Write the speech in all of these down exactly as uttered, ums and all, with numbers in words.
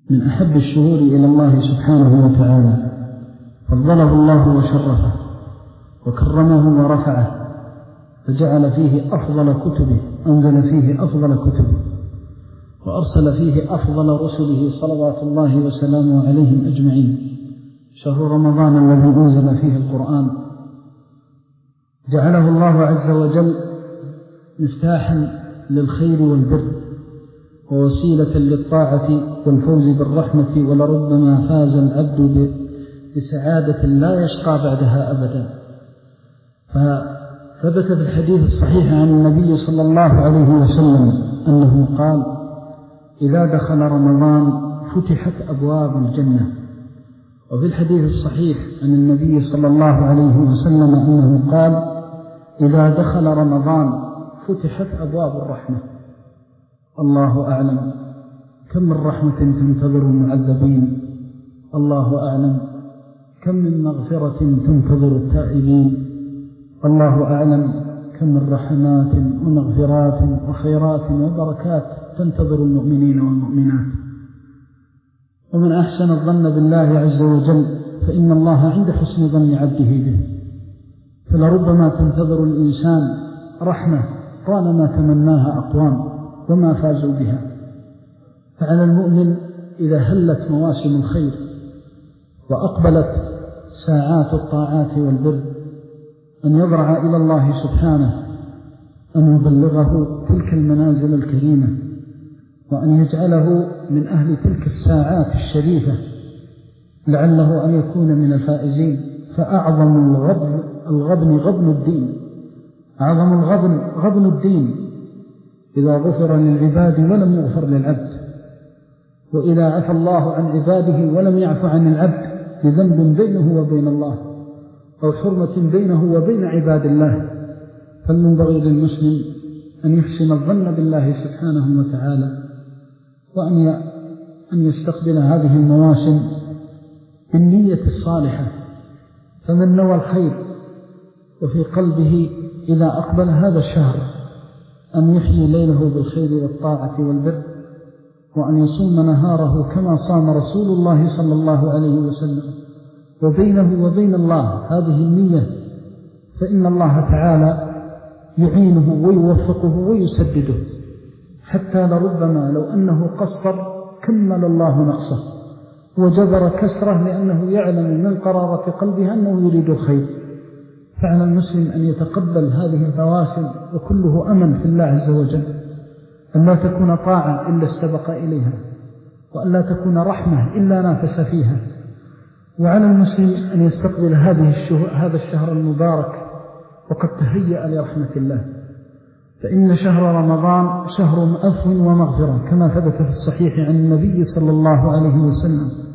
من أحب الشهور إلى الله سبحانه وتعالى، فضله الله وشرفه وكرمه ورفعه، فجعل فيه أفضل كتبه، أنزل فيه أفضل كتبه، وأرسل فيه أفضل رسله صلوات الله وسلامه عليهم أجمعين. شهر رمضان الذي أنزل فيه القرآن جعله الله عز وجل مفتاحا للخير والبر ووسيلة للطاعة والفوز بالرحمة، ولربما فاز العبد بسعادة لا يشقى بعدها أبدا. فثبت في الحديث الصحيح عن النبي صلى الله عليه وسلم أنه قال: إذا دخل رمضان فتحت أبواب الجنة. وفي الحديث الصحيح عن النبي صلى الله عليه وسلم أنه قال: إذا دخل رمضان فتحت أبواب الرحمة. الله أعلم كم من رحمة تنتظر المعذبين، الله أعلم كم من مغفرة تنتظر التائبين، الله أعلم كم من رحمات ومغفرات وخيرات وبركات تنتظر المؤمنين والمؤمنات. ومن أحسن الظن بالله عز وجل فإن الله عند حسن ظن عبده به، فلربما تنتظر الإنسان رحمة طالما تمناها أقوام وما فازوا بها. فعلى المؤمن إذا هلت مواسم الخير وأقبلت ساعات الطاعات والبر أن يضرع إلى الله سبحانه أن يبلغه تلك المنازل الكريمة، وأن يجعله من أهل تلك الساعات الشريفة لعله أن يكون من الفائزين. فأعظم الغبن الغبن غبن الدين، أعظم الغبن غبن الدين إذا غفر للعباد ولم يغفر للعبد، وإذا عفى الله عن عباده ولم يعف عن العبد بذنب بينه وبين الله أو حرمة بينه وبين عباد الله. فالمنبغي للمسلم أن يحسن الظن بالله سبحانه وتعالى، وأن أن يستقبل هذه المواسم بالنية الصالحة. فمن نوى الخير وفي قلبه إذا أقبل هذا الشهر أن يحيي ليله بالخير والطاعة والبر، وأن يصوم نهاره كما صام رسول الله صلى الله عليه وسلم، وبينه وبين الله هذه النية، فإن الله تعالى يعينه ويوفقه ويسدده، حتى لربما لو أنه قصر كمل الله نقصه وجبر كسره، لأنه يعلم من قرارة قلبه أنه يريد الخير. فعلى المسلم أن يتقبل هذه المواسم وكله أمن في الله عز وجل، أن لا تكون طاعة إلا استبق إليها، وأن لا تكون رحمة إلا نافس فيها. وعلى المسلم أن يستقبل هذه الشهر هذا الشهر المبارك وقد تهيأ لرحمة الله، فإن شهر رمضان شهر عفو ومغفرة، كما ثبت في الصحيح عن النبي صلى الله عليه وسلم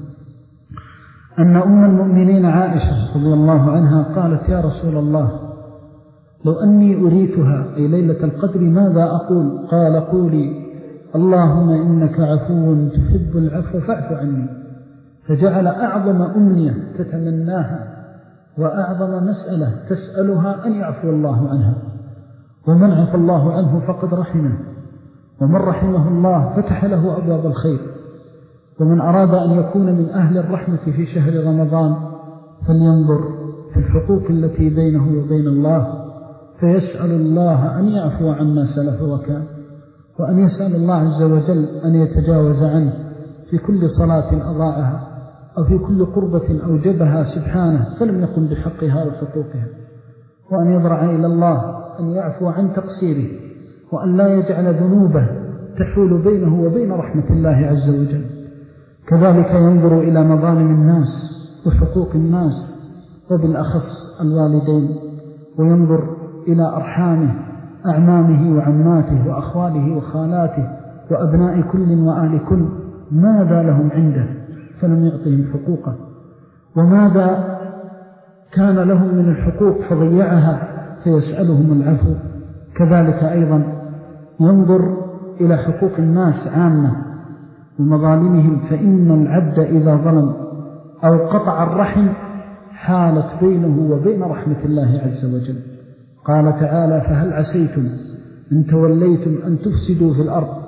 أن أم المؤمنين عائشة رضي الله عنها قالت: يا رسول الله، لو أني أريتها أي ليلة القدر ماذا أقول؟ قال: قولي: اللهم إنك عفو تحب العفو فاعف عني. فجعل أعظم أمنية تتمناها وأعظم مسألة تسألها أن يعفو الله عنها، ومن عفى الله عنه فقد رحمه، ومن رحمه الله فتح له أبواب الخير. ومن أراد أن يكون من أهل الرحمة في شهر رمضان فلينظر في الحقوق التي بينه وبين الله، فيسأل الله أن يعفو عما سلف وكان، وأن يسأل الله عز وجل أن يتجاوز عنه في كل صلاة أضاعها أو في كل قربة أوجبها سبحانه فلم يقم بحقها وحقوقها، وأن يضرع إلى الله أن يعفو عن تقصيره، وأن لا يجعل ذنوبه تحول بينه وبين رحمة الله عز وجل. كذلك ينظر إلى مظالم الناس وحقوق الناس، وبالأخص الوالدين، وينظر إلى أرحامه، أعمامه وعماته وأخواله وخالاته وأبناء كل وآل كل، ماذا لهم عنده فلم يعطهم حقوقه، وماذا كان لهم من الحقوق فضيعها فيسألهم العفو. كذلك أيضا ينظر إلى حقوق الناس عامة ومظالمهم، فإن العبد إذا ظلم أو قطع الرحم حالت بينه وبين رحمة الله عز وجل. قال تعالى: فهل عسيتم إن توليتم أن تفسدوا في الأرض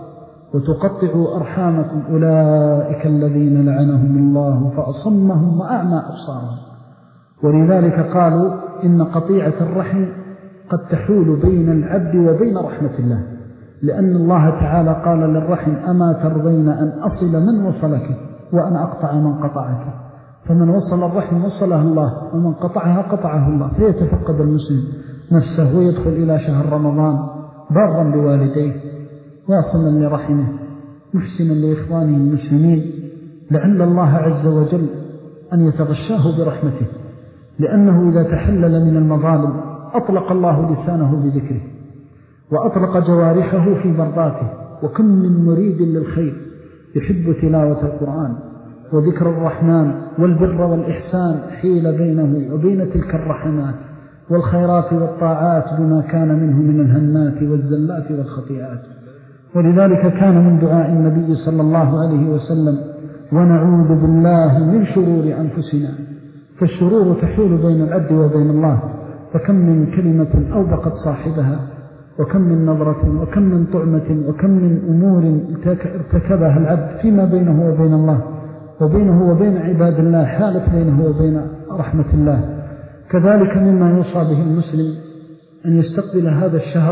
وتقطعوا أرحامكم أولئك الذين لعنهم الله فأصمهم وأعمى أبصارهم. ولذلك قالوا إن قطيعة الرحم قد تحول بين العبد وبين رحمة الله، لأن الله تعالى قال للرحم أما ترضين أن أصل من وصلك وأن أقطع من قطعك، فمن وصل الرحم وصله الله ومن قطعها قطعه الله. فيتفقد المسلم نفسه ويدخل إلى شهر رمضان بارا بوالديه واصلا لرحمه محسنا لإخوانه المسلمين، لعل الله عز وجل أن يتغشاه برحمته، لأنه إذا تحلل من المظالم أطلق الله لسانه بذكره وأطلق جوارحه في مرضاته. وكم من مريد للخير يحب تلاوة القرآن وذكر الرحمن والبر والإحسان حيل بينه وبين تلك الرحمات والخيرات والطاعات بما كان منه من الهنات والزلات والخطيئات. ولذلك كان من دعاء النبي صلى الله عليه وسلم ونعوذ بالله من شرور أنفسنا، فالشرور تحول بين العبد وبين الله، فكم من كلمة أوبقت صاحبها، وكم من نظرة، وكم من طعمة، وكم من أمور ارتكبها العبد فيما بينه وبين الله وبينه وبين عباد الله، حالت بينه وبين رحمة الله. كذلك مما يوصى به المسلم أن يستقبل هذا الشهر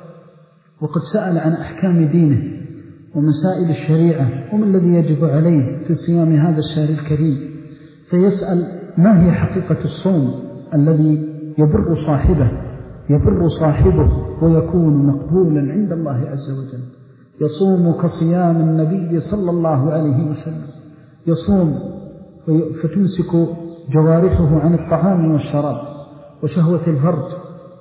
وقد سأل عن أحكام دينه ومسائل الشريعة وما الذي يجب عليه في صيام هذا الشهر الكريم، فيسأل ما هي حقيقة الصوم الذي يبر صاحبه يبر صاحبه ويكون مقبولا عند الله عز وجل. يصوم كصيام النبي صلى الله عليه وسلم، يصوم فتمسك جوارحه عن الطعام والشراب وشهوة الفرج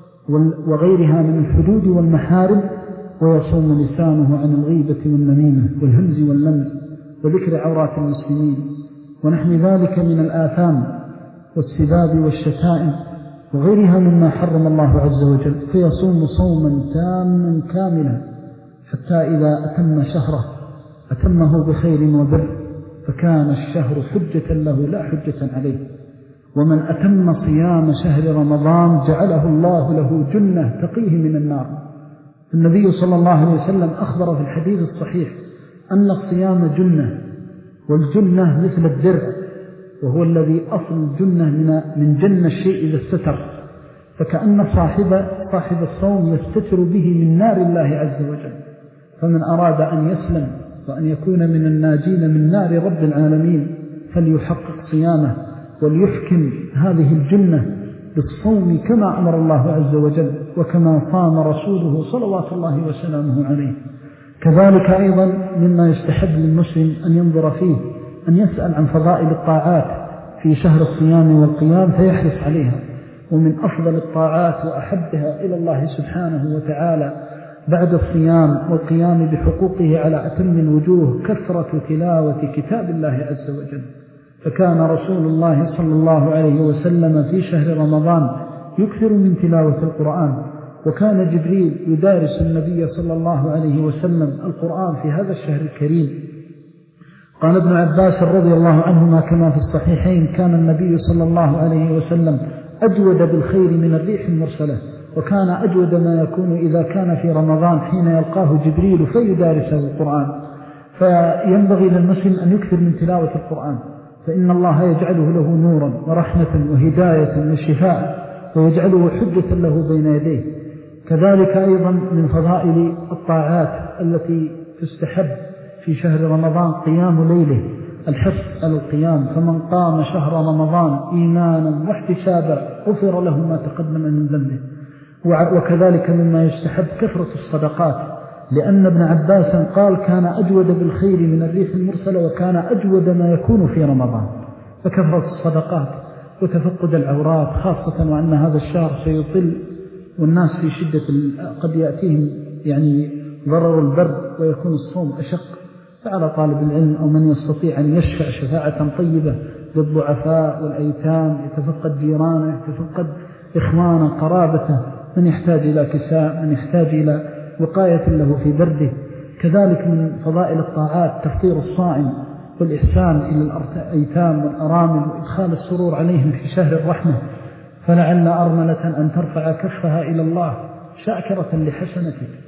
وغيرها من الحدود والمحارم، ويصوم لسانه عن الغيبة والنميمة والهمز واللمز وذكر عورات المسلمين ونحن ذلك من الآثام والسباب والشتائم وغيرها مما حرم الله عز وجل. فيصوم صوما تاما كاملا حتى إذا أتم شهره أتمه بخير وبر، فكان الشهر حجة له لا حجة عليه. ومن أتم صيام شهر رمضان جعله الله له جنة تقيه من النار. النبي صلى الله عليه وسلم أخبر في الحديث الصحيح أن الصيام جنة، والجنة مثل الدرع، وهو الذي أصل الجنة من من جن الشيء إذا استتر، فكأن صاحب صاحب الصوم يستتر به من نار الله عز وجل. فمن أراد أن يسلم وأن يكون من الناجين من نار رب العالمين فليحقق صيامه وليحكم هذه الجنة بالصوم كما أمر الله عز وجل وكما صام رسوله صلوات الله وسلامه عليه. كذلك أيضا مما يستحب للمسلم أن ينظر فيه أن يسأل عن فضائل الطاعات في شهر الصيام والقيام فيحرص عليها. ومن أفضل الطاعات وأحبها إلى الله سبحانه وتعالى بعد الصيام والقيام بحقوقه على أتم الوجوه كثرة تلاوة كتاب الله عز وجل. فكان رسول الله صلى الله عليه وسلم في شهر رمضان يكثر من تلاوة القرآن، وكان جبريل يدارس النبي صلى الله عليه وسلم القرآن في هذا الشهر الكريم. قال ابن عباس رضي الله عنهما كما في الصحيحين كان النبي صلى الله عليه وسلم أجود بالخير من الريح المرسلة، وكان أجود ما يكون إذا كان في رمضان حين يلقاه جبريل فيدارسه القرآن. فينبغي للمسلم أن يكثر من تلاوة القرآن، فإن الله يجعله له نورا ورحمة وهداية وشفاء، ويجعله حجة له بين يديه. كذلك أيضا من فضائل الطاعات التي تستحب في شهر رمضان قيام ليله، الحرص على القيام. فمن قام شهر رمضان إيمانا واحتسابا غفر له ما تقدم من ذنبه. وكذلك مما يستحب كثرة الصدقات، لأن ابن عباس قال كان أجود بالخير من الريح المرسلة، وكان أجود ما يكون في رمضان. فكثرة الصدقات وتفقد العورات، خاصة وأن هذا الشهر سيطل والناس في شدة قد يأتيهم يعني ضرر البرد ويكون الصوم أشق، فعلى طالب العلم أو من يستطيع أن يشفع شفاعة طيبة للضعفاء والأيتام، يتفقد جيرانه، يتفقد إخوانه، قرابته، من يحتاج إلى كساء، من يحتاج إلى وقاية له في برده. كذلك من فضائل الطاعات تفطير الصائم والإحسان إلى الأيتام والأرامل وإدخال السرور عليهم في شهر الرحمة. فلعل أرملة أن ترفع كفها إلى الله شاكرة لحسنتك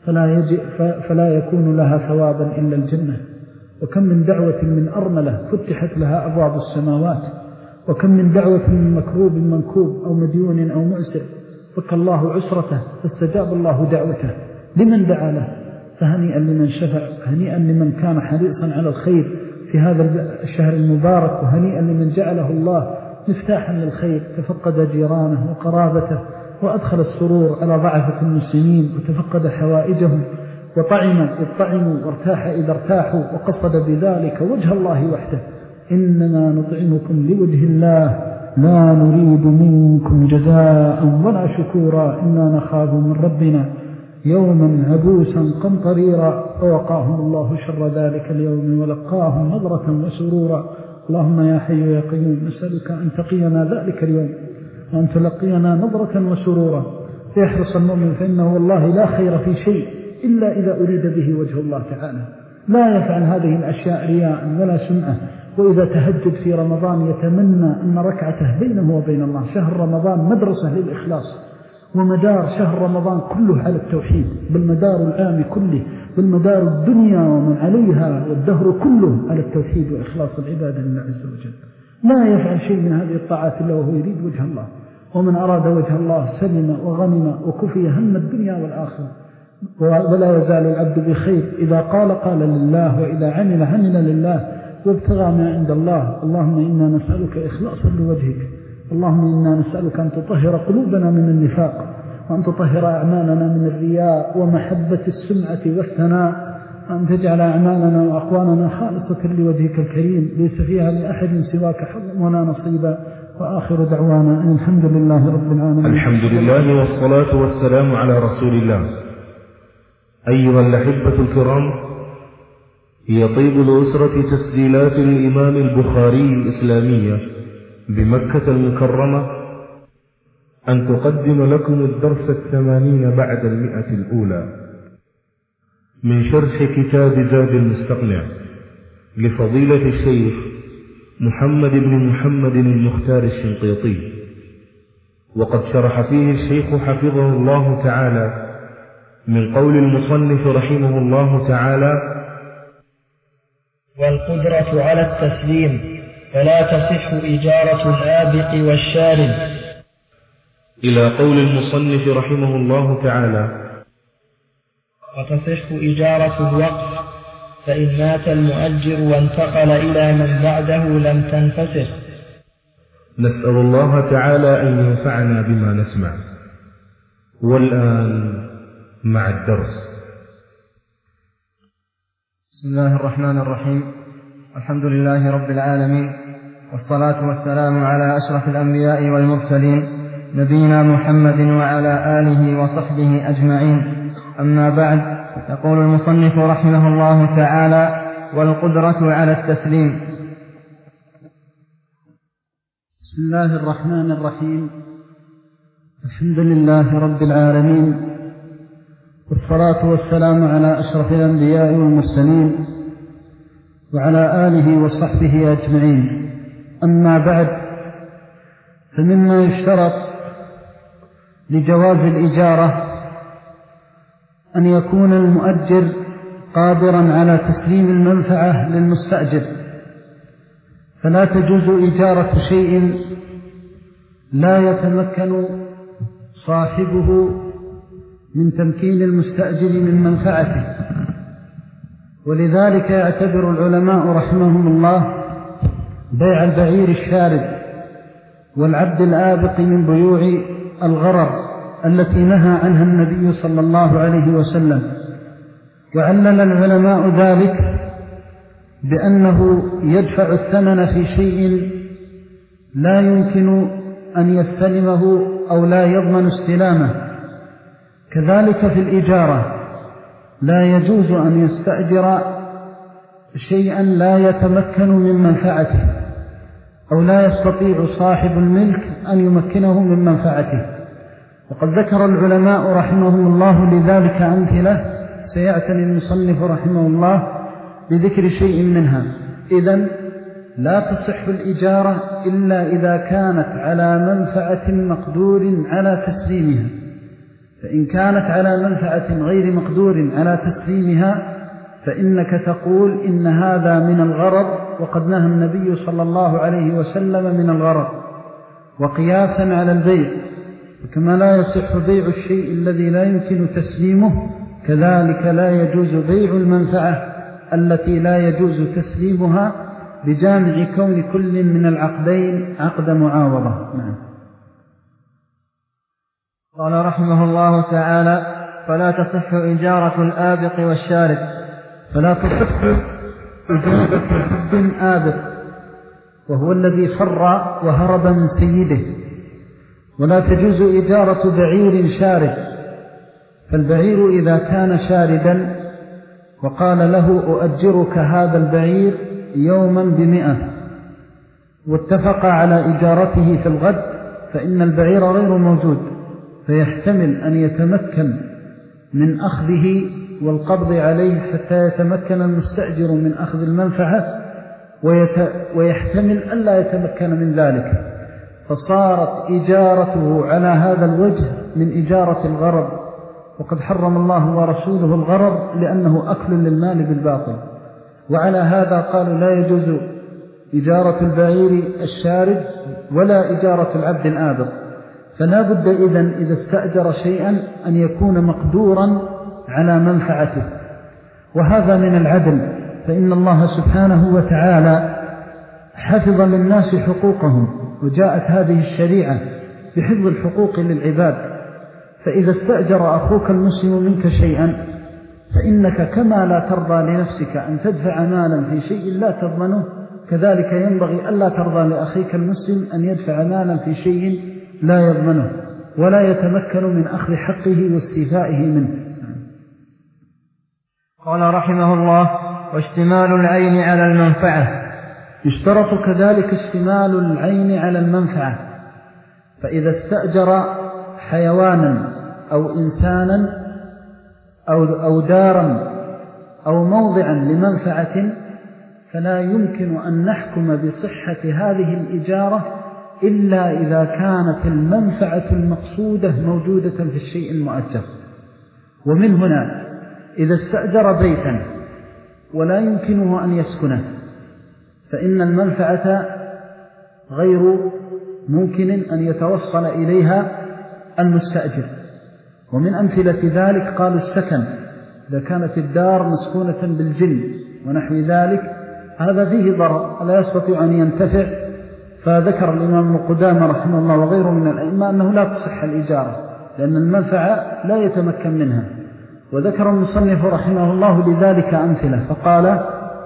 فلا, يجي فلا يكون لها ثوابا إلا الجنة. وكم من دعوة من أرملة فتحت لها أبواب السماوات، وكم من دعوة من مكروب منكوب أو مديون أو مؤسر فك الله عسرته فاستجاب الله دعوته لمن دعا له. فهنيئا لمن شفع، هنيئا لمن كان حريصا على الخير في هذا الشهر المبارك، وهنيئا لمن جعله الله مفتاحا للخير، تفقد جيرانه وقرابته وأدخل السرور على ضعفة المسلمين وتفقد حوائجهم وطعم اطعموا وارتاح إذا ارتاحوا، وقصد بذلك وجه الله وحده. إنما نطعمكم لوجه الله لا نريد منكم جزاء ولا شكورا إنا نخاف من ربنا يوما عبوسا قمطريرا. فوقاهم الله شر ذلك اليوم ولقاهم نظرة وسرورا. اللهم يا حي يا قيوم نسألك أن تقينا ذلك اليوم وأن تلقينا نظرة وسرورا. فيحرص المؤمن فإنه والله لا خير في شيء إلا إذا أريد به وجه الله تعالى، لا يفعل هذه الأشياء رياء ولا سمعة. وإذا تهجد في رمضان يتمنى أن ركعته بينه وبين الله. شهر رمضان مدرسة للإخلاص، ومدار شهر رمضان كله على التوحيد، بالمدار العام كله، بالمدار الدنيا ومن عليها والدهر كله على التوحيد وإخلاص العبادة لله عز وجل. لا يفعل شيء من هذه الطاعات إلا وهو يريد وجه الله. ومن أراد وجه الله سلم وغنم وكفي هم الدنيا والآخرة. ولا يزال العبد بخير إذا قال قال لله، وإذا عمل عمل لله، وابتغى ما عند الله. اللهم إنا نسألك إخلاصا لوجهك. اللهم إنا نسألك أن تطهر قلوبنا من النفاق، وأن تطهر أعمالنا من الرياء ومحبة السمعة والثناء، وأن تجعل أعمالنا وأقوالنا خالصة لوجهك الكريم ليس فيها لأحد سواك حظ ولا نصيبا. وآخر دعوانا أن الحمد لله رب العالمين. الحمد لله والصلاة والسلام على رسول الله. أيها الأحبة الكرام، هي طيب الأسرة تسجيلات الإمام البخاري الإسلامية بمكة المكرمة أن تقدم لكم الدرس الثمانين بعد المئة الأولى من شرح كتاب زاد المستقنع لفضيلة الشيخ محمد بن محمد المختار الشنقيطي. وقد شرح فيه الشيخ حفظه الله تعالى من قول المصنف رحمه الله تعالى: والقدرة على التسليم، فلا تصح إجارة الآبق والشارد، إلى قول المصنف رحمه الله تعالى: وتصح إجارة الوقف، فإن مات المؤجر وانتقل إلى من بعده لم تنفسخ. نسأل الله تعالى أن ينفعنا بما نسمع. والآن مع الدرس. بسم الله الرحمن الرحيم. الحمد لله رب العالمين، والصلاة والسلام على أشرف الأنبياء والمرسلين نبينا محمد وعلى آله وصحبه أجمعين. أما بعد، يقول المصنف رحمه الله تعالى: والقدرة على التسليم. بسم الله الرحمن الرحيم. الحمد لله رب العالمين، والصلاة والسلام على أشرف الأنبياء والمرسلين وعلى آله وصحبه أجمعين. أما بعد، فمما يشترط لجواز الإجارة أن يكون المؤجر قادرا على تسليم المنفعة للمستأجر، فلا تجوز إجارة شيء لا يتمكن صاحبه من تمكين المستأجر من منفعته. ولذلك يعتبر العلماء رحمهم الله بيع البعير الشارد والعبد الآبق من بيوع الغرر التي نهى عنها النبي صلى الله عليه وسلم. وعلل العلماء ذلك بأنه يدفع الثمن في شيء لا يمكن أن يستلمه أو لا يضمن استلامه. كذلك في الإجارة لا يجوز أن يستأجر شيئا لا يتمكن من منفعته أو لا يستطيع صاحب الملك أن يمكنه من منفعته. وقد ذكر العلماء رحمهم الله لذلك أمثلة سيعتني المصنف رحمه الله بذكر شيء منها. إذن لا تصح الإجارة إلا إذا كانت على منفعة مقدور على تسليمها، فإن كانت على منفعة غير مقدور على تسليمها فإنك تقول إن هذا من الغرض، وقد نهى النبي صلى الله عليه وسلم من الغرض. وقياسا على البيع، وكما لا يصح بيع الشيء الذي لا يمكن تسليمه كذلك لا يجوز بيع المنفعة التي لا يجوز تسليمها بجامع كون كل من العقدين عقد معاوضة. نعم. قال رحمه الله تعالى: فلا تصح إجارة الآبق والشارد. فلا تصح إجارة عبد آبق وهو الذي فر وهرب من سيده، ولا تجوز إجارة بعير شارد. فالبعير إذا كان شاردا وقال له أؤجرك هذا البعير يوما بمئة واتفق على إجارته في الغد، فإن البعير غير موجود، فيحتمل أن يتمكن من أخذه والقبض عليه حتى يتمكن المستأجر من أخذ المنفعة، ويحتمل ألا يتمكن من ذلك، فصارت إجارته على هذا الوجه من إجارة الغرض، وقد حرم الله ورسوله الغرض لأنه أكل للمال بالباطل. وعلى هذا قالوا لا يجوز إجارة البعير الشارد ولا إجارة العبد الآبق. فلا بد إذن إذا استأجر شيئا أن يكون مقدورا على منفعته، وهذا من العدل، فإن الله سبحانه وتعالى حفظ للناس حقوقهم، وجاءت هذه الشريعة بحفظ الحقوق للعباد. فإذا استأجر أخوك المسلم منك شيئا فإنك كما لا ترضى لنفسك أن تدفع مالا في شيء لا تضمنه، كذلك ينبغي ألا ترضى لأخيك المسلم أن يدفع مالا في شيء لا يضمنه ولا يتمكن من أخذ حقه واستيفائه منه. قال رحمه الله: واشتمال العين على المنفعة. يشترط كذلك اشتمال العين على المنفعة، فإذا استأجر حيوانا أو إنسانا أو, أو دارا أو موضعا لمنفعة فلا يمكن أن نحكم بصحة هذه الإجارة إلا إذا كانت المنفعة المقصودة موجودة في الشيء المؤجر. ومن هنا إذا استأجر بيتا ولا يمكنه أن يسكنه فإن المنفعة غير ممكن أن يتوصل إليها المستأجر. ومن أمثلة ذلك قالوا السكن، إذا كانت الدار مسكونة بالجن ونحو ذلك هذا فيه ضرر لا يستطيع أن ينتفع، فذكر الإمام القدامى رحمه الله وغيره من الأئمة أنه لا تصح الإجارة لأن المنفعة لا يتمكن منها. وذكر المصنف رحمه الله لذلك أمثلة فقال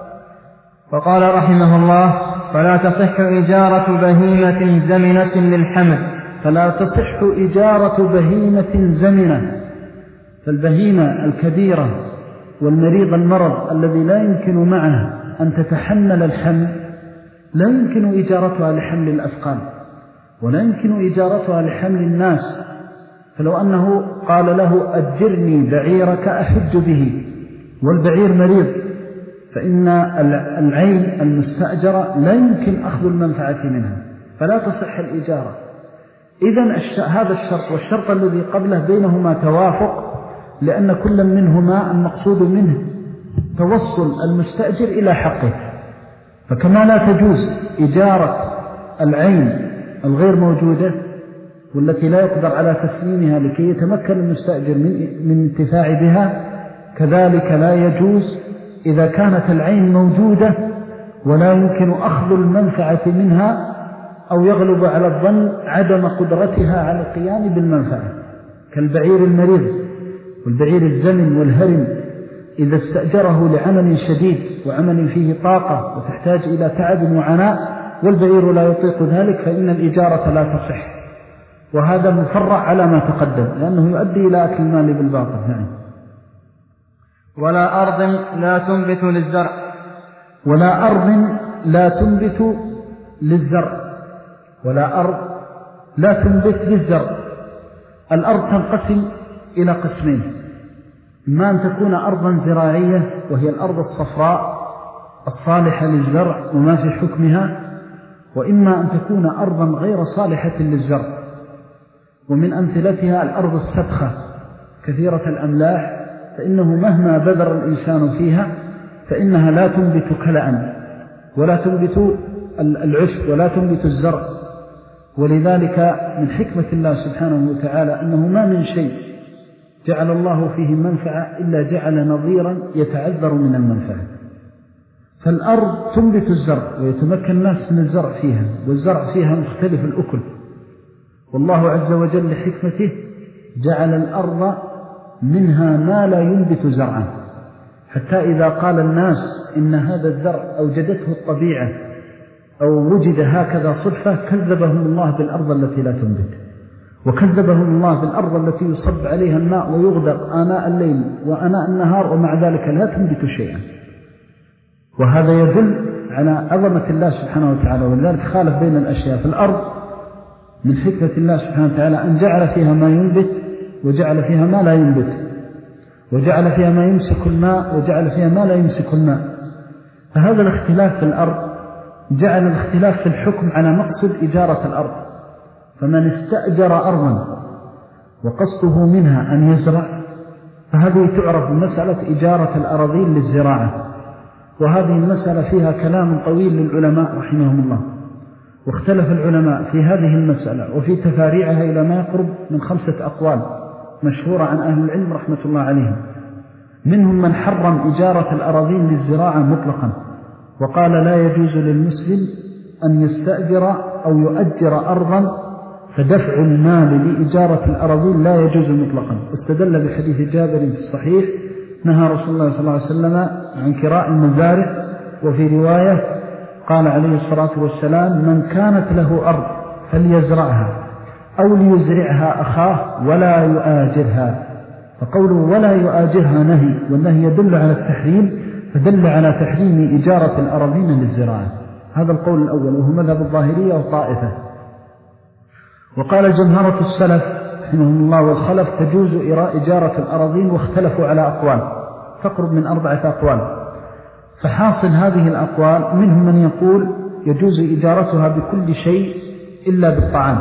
فقال رحمه الله: فلا تصح إجارة بهيمة زمنة للحمل. فلا تصح إجارة بهيمة زمنة، فالبهيمة الكبيرة والمريض المرض الذي لا يمكن معه أن تتحمل الحمل لا يمكن إجارتها لحمل الأثقال ولا يمكن إجارتها لحمل الناس. فلو أنه قال له أجرني بعيرك أحج به والبعير مريض فإن العين المستأجرة لا يمكن أخذ المنفعة منها فلا تصح الإجارة. إذن هذا الشرط والشرط الذي قبله بينهما توافق، لأن كل منهما المقصود منه توصل المستأجر إلى حقه. فكما لا تجوز إجارة العين الغير موجودة والتي لا يقدر على تسليمها لكي يتمكن المستأجر من انتفاع بها، كذلك لا يجوز إذا كانت العين موجودة ولا يمكن أخذ المنفعة منها أو يغلب على الظن عدم قدرتها على القيام بالمنفعة، كالبعير المريض والبعير الزمن والهرم إذا استأجره لعمل شديد وعمل فيه طاقة وتحتاج إلى تعب وعناء والبعير لا يطيق ذلك فإن الإجارة لا تصح. وهذا مفرع على ما تقدم لأنه يؤدي إلى أكل المال بالباطل. نعم. ولا أرض لا تنبت للزرع. ولا أرض لا تنبت للزرع. ولا أرض لا تنبت للزرع. الأرض تنقسم إلى قسمين: إما أن تكون أرضا زراعية وهي الأرض الصفراء الصالحة للزرع وما في حكمها، وإما أن تكون أرضا غير صالحة للزرع. ومن أمثلتها الأرض السبخة كثيرة الأملاح فإنه مهما بذر الإنسان فيها فإنها لا تنبت كلأ ولا تنبت العشب ولا تنبت الزرع. ولذلك من حكمة الله سبحانه وتعالى أنه ما من شيء جعل الله فيه منفعة إلا جعل نظيرا يتعذر من المنفعة. فالأرض تنبت الزرع ويتمكن الناس من الزرع فيها، والزرع فيها مختلف الأكل، والله عز وجل لحكمته جعل الأرض منها ما لا ينبت زرعا، حتى إذا قال الناس إن هذا الزرع أوجدته الطبيعة أو وجد هكذا صدفة كذبهم الله بالأرض التي لا تنبت، وكذبهم الله بالأرض التي يصب عليها الماء ويغدق آناء الليل وآناء النهار ومع ذلك لا تنبت شيئا. وهذا يدل على عظمة الله سبحانه وتعالى. ولذلك خالف بين الأشياء. في الأرض من حكمة الله سبحانه وتعالى أن جعل فيها ما ينبت وجعل فيها ما لا ينبت، وجعل فيها ما يمسك الماء وجعل فيها ما لا يمسك الماء. فهذا الاختلاف في الأرض جعل الاختلاف في الحكم على مقصد إجارة الأرض. فمن استأجر أرضا وقصده منها أن يزرع فهذه تعرف مسألة إجارة الأراضين للزراعة، وهذه المسألة فيها كلام طويل للعلماء رحمهم الله، واختلف العلماء في هذه المسألة وفي تفاريعها إلى ما يقرب من خمسة أقوال مشهورة عن أهل العلم رحمة الله عليهم. منهم من حرم إجارة الأراضين للزراعة مطلقا وقال لا يجوز للمسلم أن يستأجر أو يؤجر أرضا، فدفع المال لإجارة الأراضين لا يجوز مطلقا. استدل بحديث جابر في الصحيح نهى رسول الله صلى الله عليه وسلم عن كراء المزارع، وفي رواية قال عليه الصلاة والسلام من كانت له أرض فليزرعها أو ليزرعها أخاه ولا يؤاجرها. فقوله ولا يؤاجرها نهي، والنهي يدل على التحريم، فدل على تحريم إجارة الأراضين للزراعة. هذا القول الأول وهو مذهب الظاهرية وطائفة. وقال جمهرة السلف رحمهم الله والخلف تجوز إجارة الأراضين، واختلفوا على أقوال تقرب من أربعة أقوال. فحاصل هذه الأقوال منهم من يقول يجوز إجارتها بكل شيء إلا بالطعام.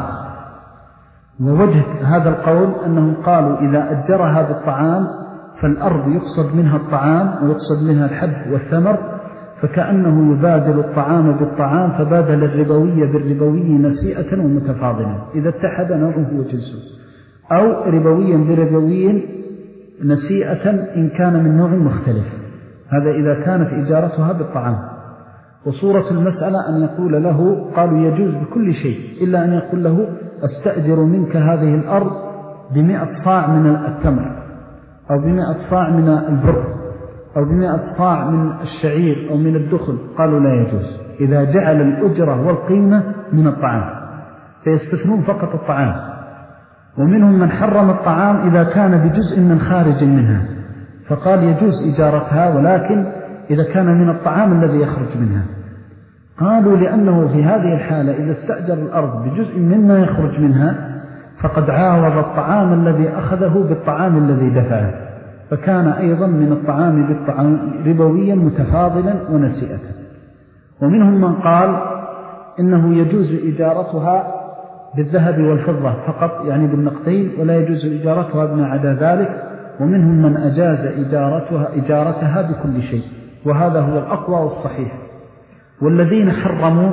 ووجه هذا القول أنهم قالوا إذا أجرها بالطعام فالأرض يقصد منها الطعام ويقصد منها الحب والثمر، فكأنه يبادل الطعام بالطعام، فبادل الربوية بالربوي نسيئة ومتفاضلا إذا اتحد نوعه وجنسه، أو ربويا بربوي نسيئة إن كان من نوع مختلف. هذا إذا كانت إجارتها بالطعام. وصورة المسألة أن يقول له قالوا يجوز بكل شيء إلا أن يقول له أستأجر منك هذه الأرض بمئة صاع من التمر أو بمئة صاع من البر أو بمئة صاع من الشعير أو من الدخل. قالوا لا يجوز إذا جعل الأجرة والقيمة من الطعام، فيستثنون فقط الطعام. ومنهم من حرم الطعام إذا كان بجزء من خارج منها، فقال يجوز إجارتها ولكن إذا كان من الطعام الذي يخرج منها. قالوا لأنه في هذه الحالة إذا استأجر الأرض بجزء مما يخرج منها فقد عاوض الطعام الذي أخذه بالطعام الذي دفعه، فكان أيضا من الطعام بالطعام ربويا متفاضلا ونسيئة. ومنهم من قال إنه يجوز إجارتها بالذهب والفضة فقط، يعني بالنقدين، ولا يجوز إجارتها بما عدا ذلك. ومنهم من أجاز إجارتها, إجارتها بكل شيء، وهذا هو الأقوى والصحيح. والذين حرموا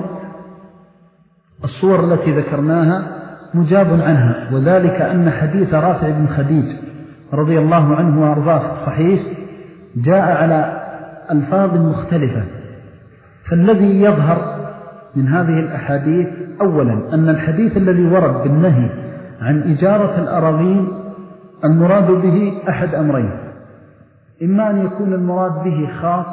الصور التي ذكرناها مجاب عنها، وذلك أن حديث رافع بن خديج رضي الله عنه وأرضاه في الصحيح جاء على ألفاظ مختلفة. فالذي يظهر من هذه الأحاديث أولا أن الحديث الذي ورد بالنهي عن إجارة الأراضين المراد به أحد أمرين: إما أن يكون المراد به خاص،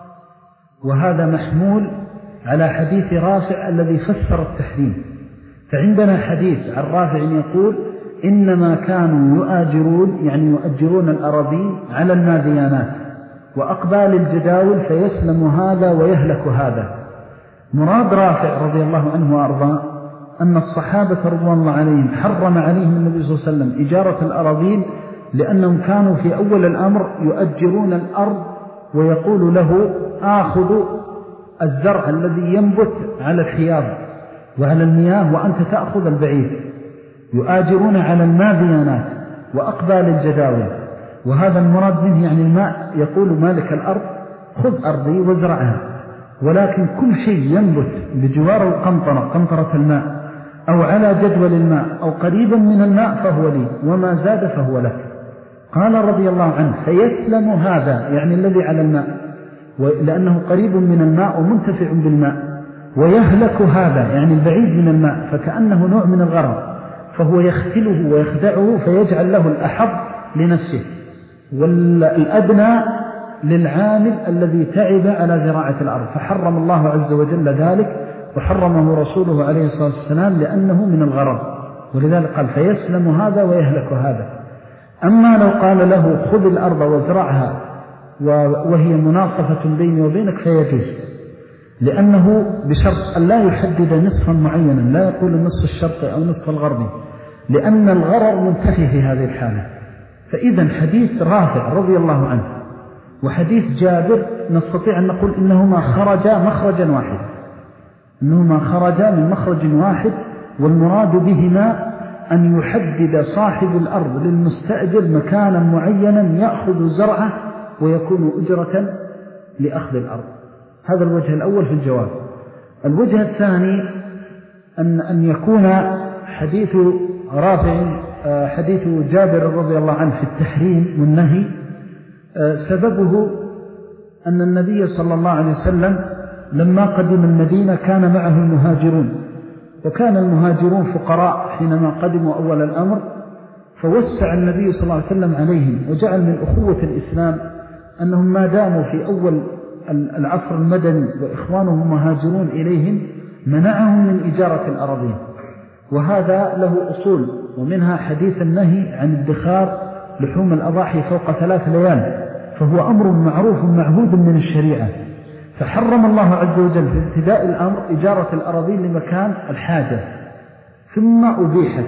وهذا محمول على حديث رافع الذي فسر التحريم. فعندنا حديث عن رافع يقول إنما كانوا يؤاجرون، يعني يؤجرون الأراضين على الماذيانات وأقبال الجداول، فيسلم هذا ويهلك هذا. مراد رافع رضي الله عنه وأرضاه أن الصحابة رضوان الله عليهم حرم عليهم النبي صلى الله عليه وسلم إجارة الأراضين لأنهم كانوا في أول الأمر يؤجرون الأرض ويقول له آخذ الزرع الذي ينبت على الحياض وعلى المياه وأنت تأخذ البعير. يؤاجرون على الماذيانات، وأقبال الجداول، وهذا المراد منه يعني الماء. يقول مالك الأرض خذ أرضي وازرعها، ولكن كل شيء ينبت بجوار القنطرة قنطرة الماء أو على جدول الماء أو قريبا من الماء فهو لي، وما زاد فهو لك. قال رضي الله عنه فيسلم هذا يعني الذي على الماء لأنه قريب من الماء ومنتفع بالماء، ويهلك هذا يعني البعيد من الماء فكأنه نوع من الغرر، فهو يختله ويخدعه فيجعل له الأحظ لنفسه والأدنى للعامل الذي تعب على زراعة الأرض. فحرم الله عز وجل ذلك وحرمه رسوله عليه الصلاة والسلام لأنه من الغرر، ولذلك قال فيسلم هذا ويهلك هذا. أما لو قال له خذ الأرض وازرعها وهي مناصفة بيني وبينك فيجوز، لأنه بشرط أن لا يحدد نصفا معينا، لا يقول النصف الشرقي أو نصف الغربي، لأن الغرر منتفي في هذه الحالة. فإذا حديث رافع رضي الله عنه وحديث جابر نستطيع أن نقول إنهما خرجا مخرجا واحدا، إنهما خرجا من مخرج واحد، والمراد بهما أن يحدد صاحب الأرض للمستأجر مكانا معينا يأخذ زرعه ويكون أجرة لأخذ الأرض. هذا الوجه الأول في الجواب. الوجه الثاني أن, أن يكون حديث رافع حديث جابر رضي الله عنه في التحريم والنهي سببه أن النبي صلى الله عليه وسلم لما قدم المدينة كان معه المهاجرون، وكان المهاجرون فقراء حينما قدموا أول الأمر، فوسع النبي صلى الله عليه وسلم عليهم وجعل من أخوة الإسلام أنهم ما داموا في أول العصر المدني وإخوانهم مهاجرون إليهم منعهم من إجارة الأراضين، وهذا له أصول، ومنها حديث النهي عن ادخار لحوم الأضاحي فوق ثلاث ليال، فهو أمر معروف معهود من الشريعة. فحرم الله عز وجل في ابتداء الأمر إجارة الأراضين لمكان الحاجة، ثم أبيحت.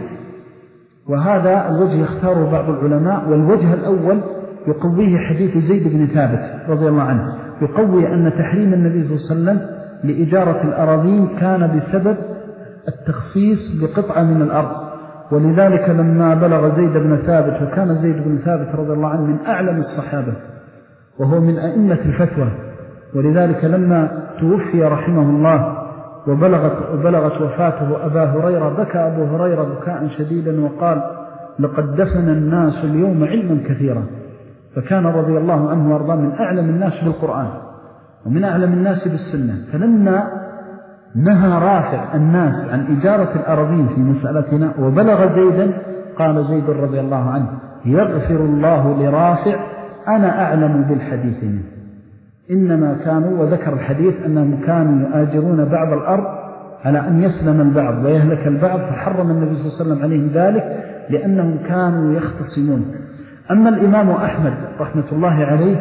وهذا الوجه يختاره بعض العلماء، والوجه الأول يقويه حديث زيد بن ثابت رضي الله عنه، يقوي أن تحريم النبي صلى الله عليه وسلم لإجارة الأراضين كان بسبب التخصيص بقطعة من الأرض. ولذلك لما بلغ زيد بن ثابت، وكان زيد بن ثابت رضي الله عنه من أعلم الصحابة وهو من أئمة الفتوى، ولذلك لما توفي رحمه الله وبلغت, وبلغت وفاته أبا هريرة، بكى أبو هريرة بكاء شديدا وقال لقد دفن الناس اليوم علما كثيرا. فكان رضي الله عنه وارضاه من أعلم الناس بالقرآن ومن أعلم الناس بالسنة. فلما نهى رافع الناس عن إجارة الأراضين في مسألتنا وبلغ زيدا، قال زيد رضي الله عنه يغفر الله لرافع أنا أعلم بالحديث منه. إنما كانوا، وذكر الحديث أنهم كانوا يؤاجرون بعض الأرض على أن يسلم البعض ويهلك البعض، فحرم النبي صلى الله عليه وسلم عليهم ذلك لأنهم كانوا يختصمون. أما الإمام أحمد رحمة الله عليه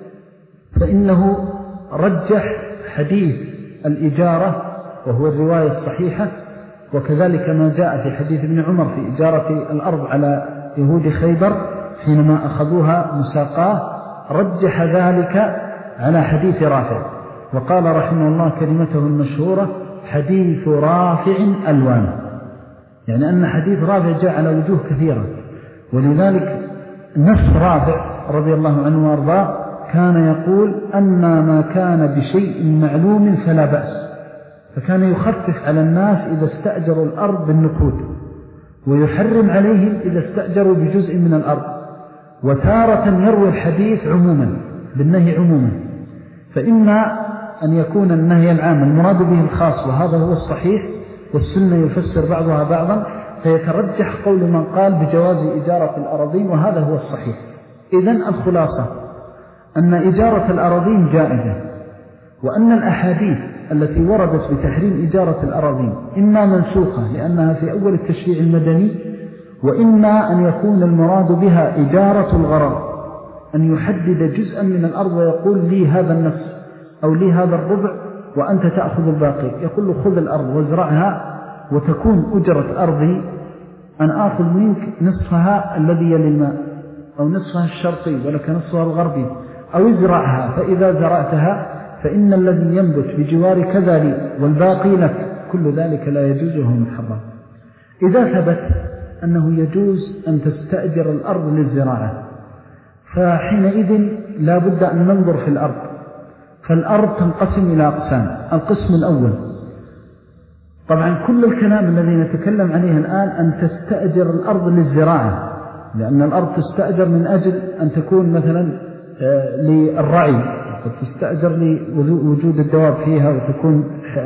فإنه رجح حديث الإجارة وهو الرواية الصحيحة، وكذلك ما جاء في حديث ابن عمر في إجارة الأرض على يهود خيبر حينما أخذوها مساقاه، رجح ذلك على حديث رافع، وقال رحمه الله كلمته المشهورة حديث رافع ألوان، يعني أن حديث رافع جاء على وجوه كثيرة. ولذلك نفس رافع رضي الله عنه وارضاه كان يقول أما ما كان بشيء معلوم فلا بأس، فكان يخفف على الناس إذا استأجروا الأرض بالنقود، ويحرم عليهم إذا استأجروا بجزء من الأرض، وتارة يروي الحديث عموما بالنهي عموما. فإما أن يكون النهي العام المراد به الخاص، وهذا هو الصحيح، والسنة يفسر بعضها بعضا، فيترجح قول من قال بجواز إجارة الأراضين، وهذا هو الصحيح. إذن الخلاصة أن إجارة الأراضين جائزة، وأن الأحاديث التي وردت بتحريم إجارة الأراضين إما منسوخة لأنها في أول التشريع المدني، وإما أن يكون المراد بها إجارة الغرر، أن يحدد جزءا من الأرض ويقول لي هذا النصف أو لي هذا الربع وأنت تأخذ الباقي، يقول له خذ الأرض وازرعها وتكون أجرة أرضي أن آخذ منك نصفها الذي يلي الماء أو نصفها الشرقي ولك نصفها الغربي، أو ازرعها فإذا زرعتها فإن الذي ينبت بجوار كذا لي والباقي لك، كل ذلك لا يجوزه محرم. إذا ثبت أنه يجوز أن تستأجر الأرض للزراعة، فحينئذ لا بد أن ننظر في الأرض. فالأرض تنقسم إلى أقسام. القسم الأول، طبعا كل الكلام الذي نتكلم عليه الآن أن تستأجر الأرض للزراعة، لأن الأرض تستأجر من أجل أن تكون مثلا للرعي، قد تستأجر لوجود الدواب فيها وتكون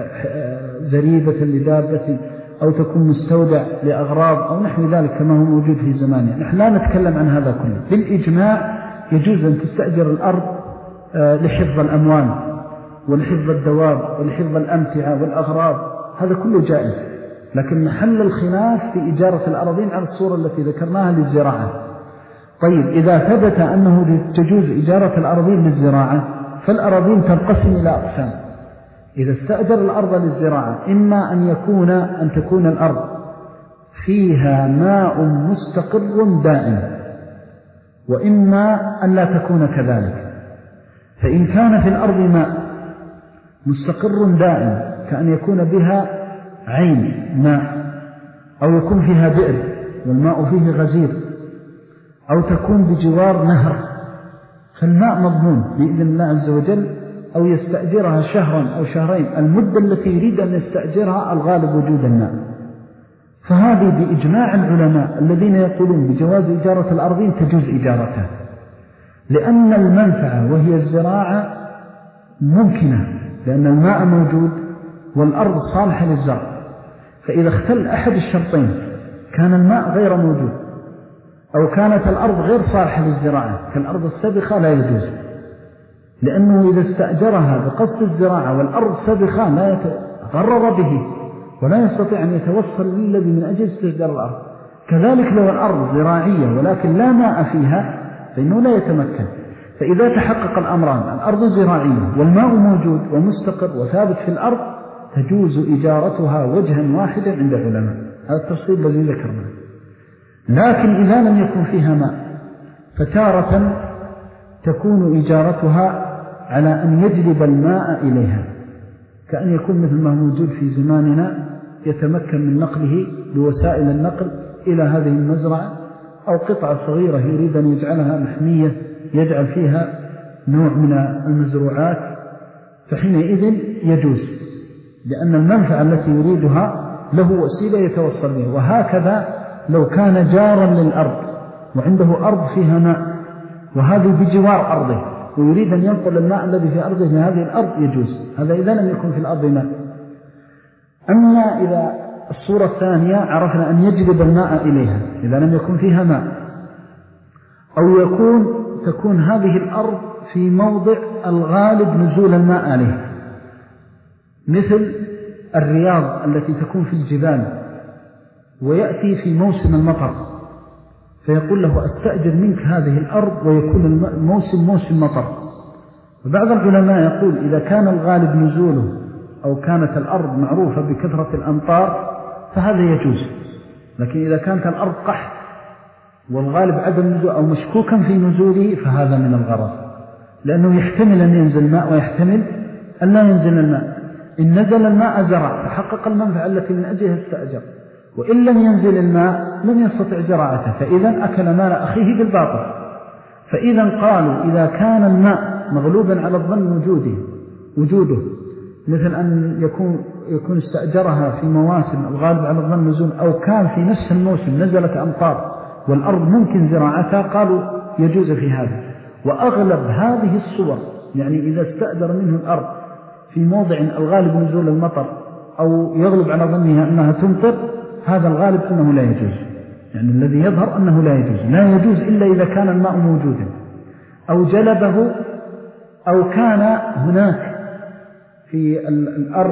زريبة لدابة، أو تكون مستودع لأغراض أو نحو ذلك كما هو موجود في زماننا. نحن لا نتكلم عن هذا كله. بالإجماع يجوز أن تستأجر الأرض لحفظ الأموال ولحفظ الدواب ولحفظ الأمتعة والأغراض، هذا كله جائز. لكن محل الخلاف في إجارة الأراضين على الصورة التي ذكرناها للزراعة. طيب إذا ثبت أنه تجوز إجارة الأراضين للزراعة، فالأراضين تنقسم إلى أقسام. إذا استأجر الأرض للزراعة، إما أن يكون أن تكون الأرض فيها ماء مستقر دائم، وإما أن لا تكون كذلك. فإن كان في الأرض ماء مستقر دائم، كأن يكون بها عين ماء، أو يكون فيها بئر والماء فيه غزير، أو تكون بجوار نهر، فالماء مضمون بإذن الله عز وجل. أو يستأجرها شهرا أو شهرين، المدة التي يريد أن يستأجرها الغالب وجود الماء. فهذه بإجماع العلماء الذين يقولون بجواز إجارة الأرضين تجوز إجارتها، لأن المنفعة وهي الزراعة ممكنة، لأن الماء موجود والأرض صالحة للزرع. فإذا اختل أحد الشرطين، كان الماء غير موجود أو كانت الأرض غير صالحة للزراعة كالأرض السابخة، لا يجوز، لأنه إذا استأجرها بقصد الزراعة والأرض سابخة لا يتغرر به ولا يستطيع أن يتوصل للذي من أجل استئجار الأرض. كذلك لو الأرض زراعية ولكن لا ماء فيها فإنه لا يتمكن. فإذا تحقق الأمران، الأرض زراعية والماء موجود ومستقر وثابت في الأرض، تجوز إجارتها وجها واحدا عند العلماء. هذا التفصيل الذي ذكرناه. لكن إذا لم يكن فيها ماء، فتارة تكون إجارتها على أن يجلب الماء إليها، كأن يكون مثل ما موجود في زماننا، يتمكن من نقله بوسائل النقل إلى هذه المزرعة، أو قطعة صغيرة يريد أن يجعلها محمية يجعل فيها نوع من المزروعات، فحينئذ يجوز، لأن المنفعة التي يريدها له وسيلة يتوصل بها. وهكذا لو كان جارا للأرض وعنده أرض فيها ماء، وهذه بجوار أرضه، ويريد أن ينقل الماء الذي في أرضه لهذه الأرض، يجوز. هذا إذا لم يكن في الأرض ماء. أما إذا الصورة الثانية عرفنا أن يجلب الماء إليها إذا لم يكن فيها ماء، أو يكون تكون هذه الأرض في موضع الغالب نزول الماء عليه، مثل الرياض التي تكون في الجبال ويأتي في موسم المطر، فيقول له أستأجر منك هذه الأرض ويكون الموسم موسم مطر. وبعض العلماء يقول إذا كان الغالب نزوله أو كانت الأرض معروفة بكثرة الأمطار فهذا يجوز. لكن إذا كانت الأرض قحط والغالب عدم نزول أو مشكوكا في نزوله فهذا من الغرض، لأنه يحتمل أن ينزل الماء ويحتمل أن لا ينزل الماء. إن نزل الماء زرع فحقق المنفعة التي من أجلها استأجر، وإن لم ينزل الماء لم يستطع زراعته، فإذا أكل مال أخيه بالباطل. فإذا قالوا إذا كان الماء مغلوبا على الظن وجوده وجوده مثل أن يكون يكون استأجرها في مواسم الغالب على الظن نزول، أو كان في نفس الموسم نزلت أمطار والأرض ممكن زراعتها، قالوا يجوز في هذا. وأغلب هذه الصور، يعني إذا استأجر منه الأرض في موضع الغالب نزول المطر أو يغلب على ظنها أنها تمطر، هذا الغالب أنه لا يجوز، يعني الذي يظهر أنه لا يجوز. لا يجوز إلا إذا كان الماء موجودا أو جلبه، أو كان هناك في الأرض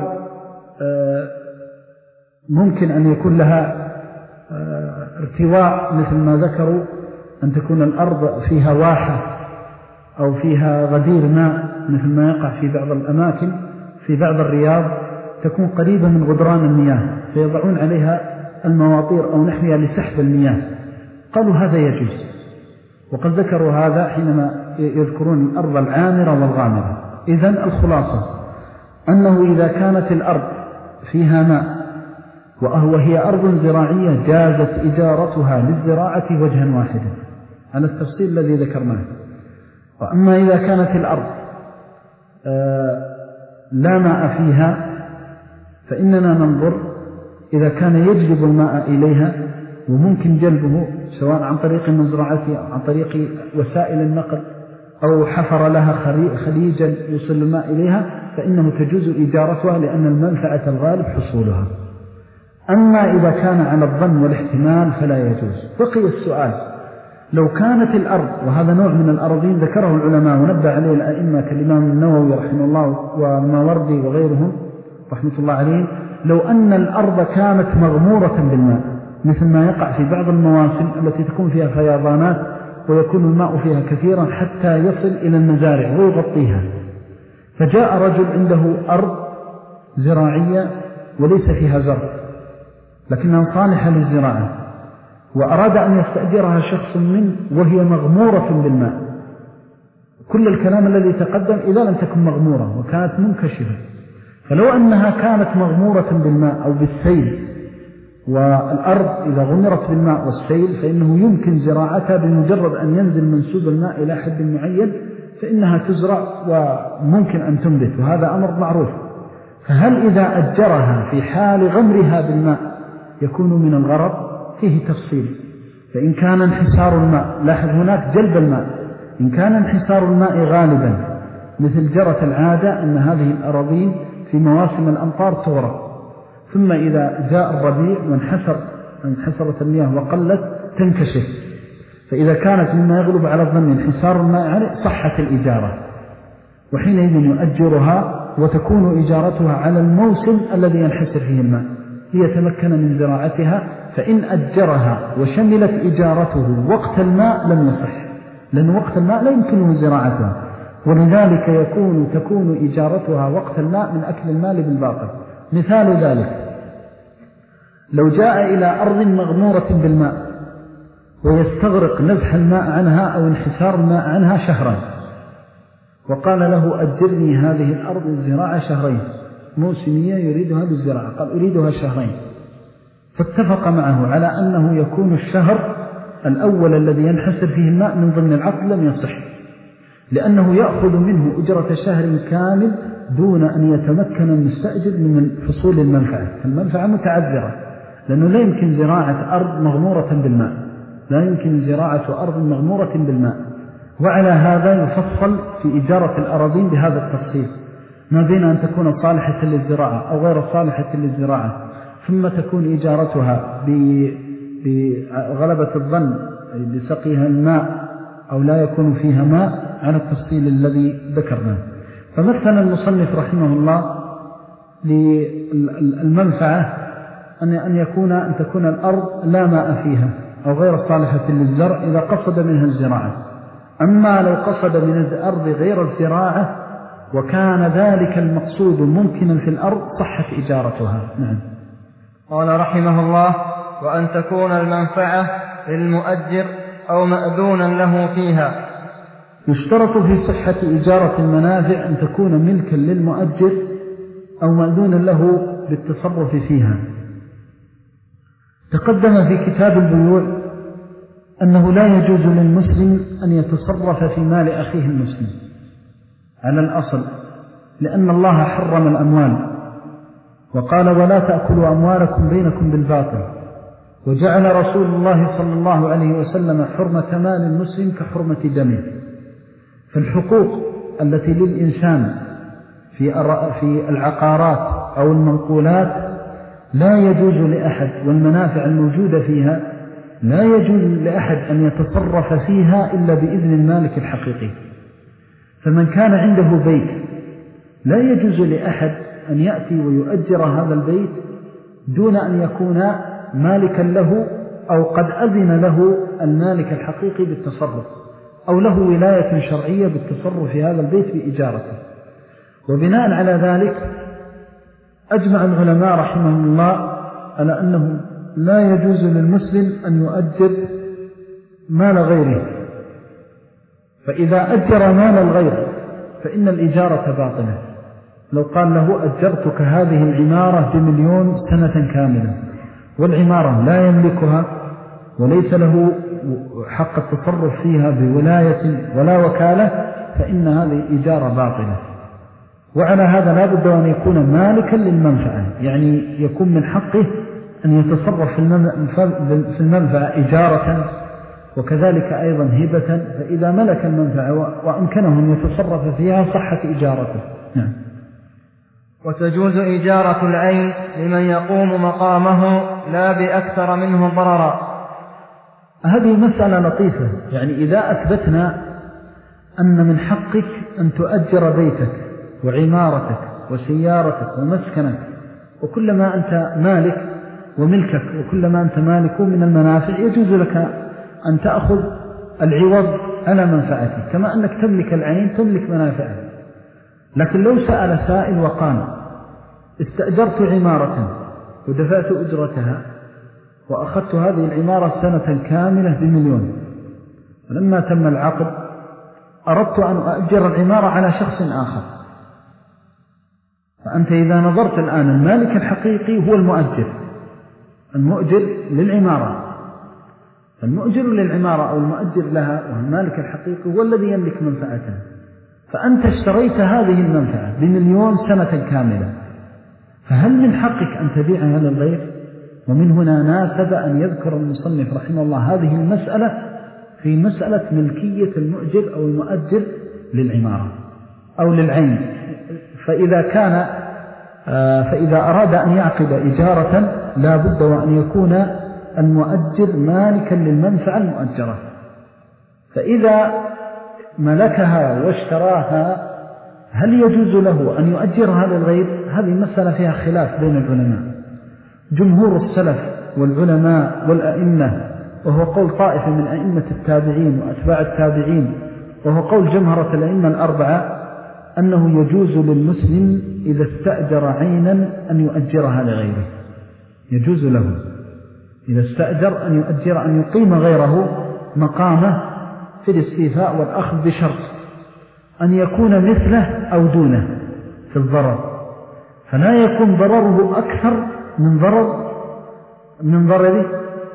ممكن أن يكون لها ارتواء، مثل ما ذكروا أن تكون الأرض فيها واحة أو فيها غدير ماء، مثل ما يقع في بعض الأماكن في بعض الرياض تكون قريبة من غدران المياه، فيضعون عليها المواطير أو نحوها لسحب المياه، قالوا هذا يجوز. وقد ذكروا هذا حينما يذكرون الأرض العامرة والغامرة. إذن الخلاصة أنه إذا كانت الأرض فيها ماء وهي أرض زراعية جازت إجارتها للزراعة وجها واحدا على التفصيل الذي ذكرناه. وأما إذا كانت الأرض لا ماء فيها فإننا ننظر إذا كان يجلب الماء إليها وممكن جلبه سواء عن طريق مزرعة أو عن طريق وسائل النقل أو حفر لها خليجا يوصل الماء إليها فإنه تجوز إجارتها لأن المنفعة الغالب حصولها. أما إذا كان على الظن والاحتمال فلا يجوز. بقي السؤال لو كانت الأرض، وهذا نوع من الأراضين ذكره العلماء ونبه عليه الأئمة كالإمام النووي رحمه الله والماوردي وغيرهم رحمة الله عليهم، لو أن الأرض كانت مغمورة بالماء مثل ما يقع في بعض المواسم التي تكون فيها فيضانات ويكون الماء فيها كثيرا حتى يصل إلى المزارع ويغطيها، فجاء رجل عنده أرض زراعية وليس فيها زرع لكنها صالحة للزراعة وأراد أن يستأجرها شخص منه وهي مغمورة بالماء. كل الكلام الذي تقدم إذا لم تكن مغمورة وكانت منكشفة، فلو أنها كانت مغمورة بالماء أو بالسيل، والأرض إذا غمرت بالماء والسيل فإنه يمكن زراعتها بمجرد أن ينزل منسوب الماء إلى حد معين فإنها تزرع وممكن أن تنبت، وهذا أمر معروف. فهل إذا أجرها في حال غمرها بالماء يكون من الغرض؟ فيه تفصيل. فإن كان انحسار الماء، لاحظ هناك جلب الماء، إن كان انحسار الماء غالبا مثل جرت العادة أن هذه الأراضين في مواسم الأمطار تغرق، ثم إذا جاء الربيع وانحسر انحسرت المياه وقلت تنكشف، فإذا كانت مما يغلب على الظن انحسار الماء عليه صحت الإجارة، وحينئذ يؤجرها وتكون إجارتها على الموسم الذي ينحسر فيه الماء ليتمكن من زراعتها. فإن أجرها وشملت إجارته وقت الماء لم يصح، لأن وقت الماء لا يمكنه زراعتها، ولذلك يكون تكون إجارتها وقت الماء من أكل المال بالباطل. مثال ذلك لو جاء إلى أرض مغمورة بالماء ويستغرق نزح الماء عنها أو انحسار الماء عنها شهرا، وقال له أجرني هذه الأرض الزراعة شهرين، موسمية يريدها للزراعة، قال أريدها شهرين، فاتفق معه على أنه يكون الشهر الأول الذي ينحسر فيه الماء من ضمن العقد لم يصح، لأنه يأخذ منه أجرة شهر كامل دون أن يتمكن المستأجر من حصول المنفعة. المنفعة متعذرة لأنه لا يمكن زراعة أرض مغمورة بالماء، لا يمكن زراعة أرض مغمورة بالماء. وعلى هذا يفصل في إجارة الأراضين بهذا التفصيل ما بين أن تكون صالحة للزراعة أو غير صالحة للزراعة، ثم تكون إجارتها بغلبة الظن بسقيها الماء أو لا يكون فيها ماء على التفصيل الذي ذكرناه. فمثل المصنف رحمه الله للمنفعة أن يكون أن تكون الأرض لا ماء فيها أو غير صالحة للزرع إذا قصد منها الزراعة. أما لو قصد من الأرض غير الزراعة وكان ذلك المقصود ممكنا في الأرض صحت إجارتها. نعم. قال رحمه الله: وأن تكون المنفعة للمؤجر أو مأذونا له فيها. يشترط في صحة إجارة المنافع أن تكون ملكا للمؤجر أو مأذونا له بالتصرف فيها. تقدم في كتاب البيوع أنه لا يجوز للمسلم أن يتصرف في مال أخيه المسلم على الأصل، لأن الله حرم الأموال وقال: ولا تأكلوا أموالكم بينكم بالباطل، وجعل رسول الله صلى الله عليه وسلم حرمة مال المسلم كحرمة دمه. فالحقوق التي للإنسان في في العقارات أو المنقولات لا يجوز لأحد، والمنافع الموجودة فيها لا يجوز لأحد أن يتصرف فيها إلا بإذن المالك الحقيقي. فمن كان عنده بيت لا يجوز لأحد أن يأتي ويؤجر هذا البيت دون أن يكون مالكا له أو قد أذن له المالك الحقيقي بالتصرف، أو له ولاية شرعية بالتصرف في هذا البيت بإجارته. وبناء على ذلك أجمع العلماء رحمهم الله على أنه لا يجوز للمسلم أن يؤجر مال غيره، فإذا أجر مال الغير فإن الإجارة باطلة، لو قال له أجرتك هذه العمارة بمليون سنة كاملة، والعمارة لا يملكها وليس له حق التصرف فيها بولاية ولا وكالة، فإن هذه إجارة باطلة. وعلى هذا لا بد أن يكون مالكا للمنفعة، يعني يكون من حقه أن يتصرف في المنفعة إجارة، وكذلك أيضا هبة، فإذا ملك المنفعة وأمكنه أن يتصرف فيها صحت إجارته. نعم. وتجوز إجارة العين لمن يقوم مقامه لا بأكثر منه ضررا. هذه مسألة لطيفة، يعني إذا أثبتنا أن من حقك أن تؤجر بيتك وعمارتك وسيارتك ومسكنك وكل ما أنت مالك وملكك وكل ما أنت مالك من المنافع، يجوز لك أن تأخذ العوض على منفعتك، كما أنك تملك العين تملك منافعها. لكن لو سأل سائل وقال استأجرت عمارة ودفعت أجرتها وأخذت هذه العمارة سنة كاملة بمليون، ولما تم العقد أردت أن أؤجر العمارة على شخص آخر، فأنت إذا نظرت الآن المالك الحقيقي هو المؤجر، المؤجر للعمارة، المؤجر للعمارة أو المؤجر لها والمالك الحقيقي هو الذي يملك منفعتها، فأنت اشتريت هذه المنفعة بمليون سنة كاملة، فهل من حقك أن تبيعها للغير؟ ومن هنا ناسب أن يذكر المصنف رحمه الله هذه المسألة في مسألة ملكية المؤجر أو المؤجر للعمارة أو للعين. فإذا كان فإذا أراد أن يعقد إجارة لا بد وأن يكون المؤجر مالكا للمنفعة المؤجرة، فإذا ملكها واشتراها هل يجوز له أن يؤجرها للغير؟ هذه مسألة فيها خلاف بين العلماء. جمهور السلف والعلماء والأئمة، وهو قول طائفة من أئمة التابعين وأتباع التابعين، وهو قول جمهرة الأئمة الأربعة، أنه يجوز للمسلم إذا استأجر عينا أن يؤجرها لغيره، يجوز له إذا استأجر أن يؤجر أن يقيم غيره مقامه في الاستيفاء والأخذ، بشرط أن يكون مثله أو دونه في الضرر، فلا يكون ضرره أكثر من ضرر من ضرره،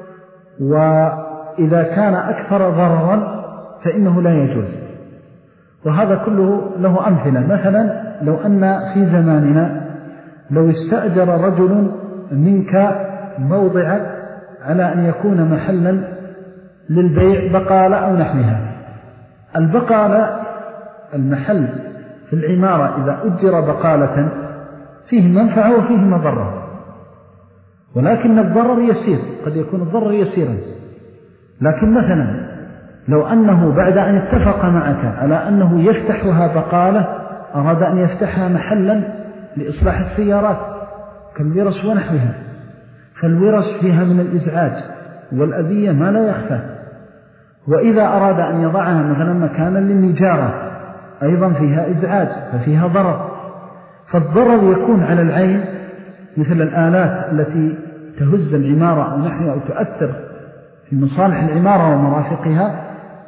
وإذا كان أكثر ضررا فإنه لا يجوز. وهذا كله له أمثلة. مثلا لو أن في زماننا لو استأجر رجل منك موضعا على أن يكون محلا للبيع بقالة أو نحوها، البقالة المحل في العمارة إذا أجر بقالة فيه منفعة وفيه مضرة، ولكن الضرر يسير، قد يكون الضرر يسيرا. لكن مثلا لو أنه بعد أن اتفق معك على أنه يفتحها بقالة أراد أن يفتحها محلا لإصلاح السيارات كالورش ونحوها، فالورش فيها من الإزعاج والأذية ما لا يخفى، وإذا أراد أن يضعها مثلا مكانا للنجارة أيضا فيها إزعاج ففيها ضرر، فالضرر يكون على العين مثل الآلات التي تهز العمارة أو نحوها أو تؤثر في مصالح العمارة ومرافقها.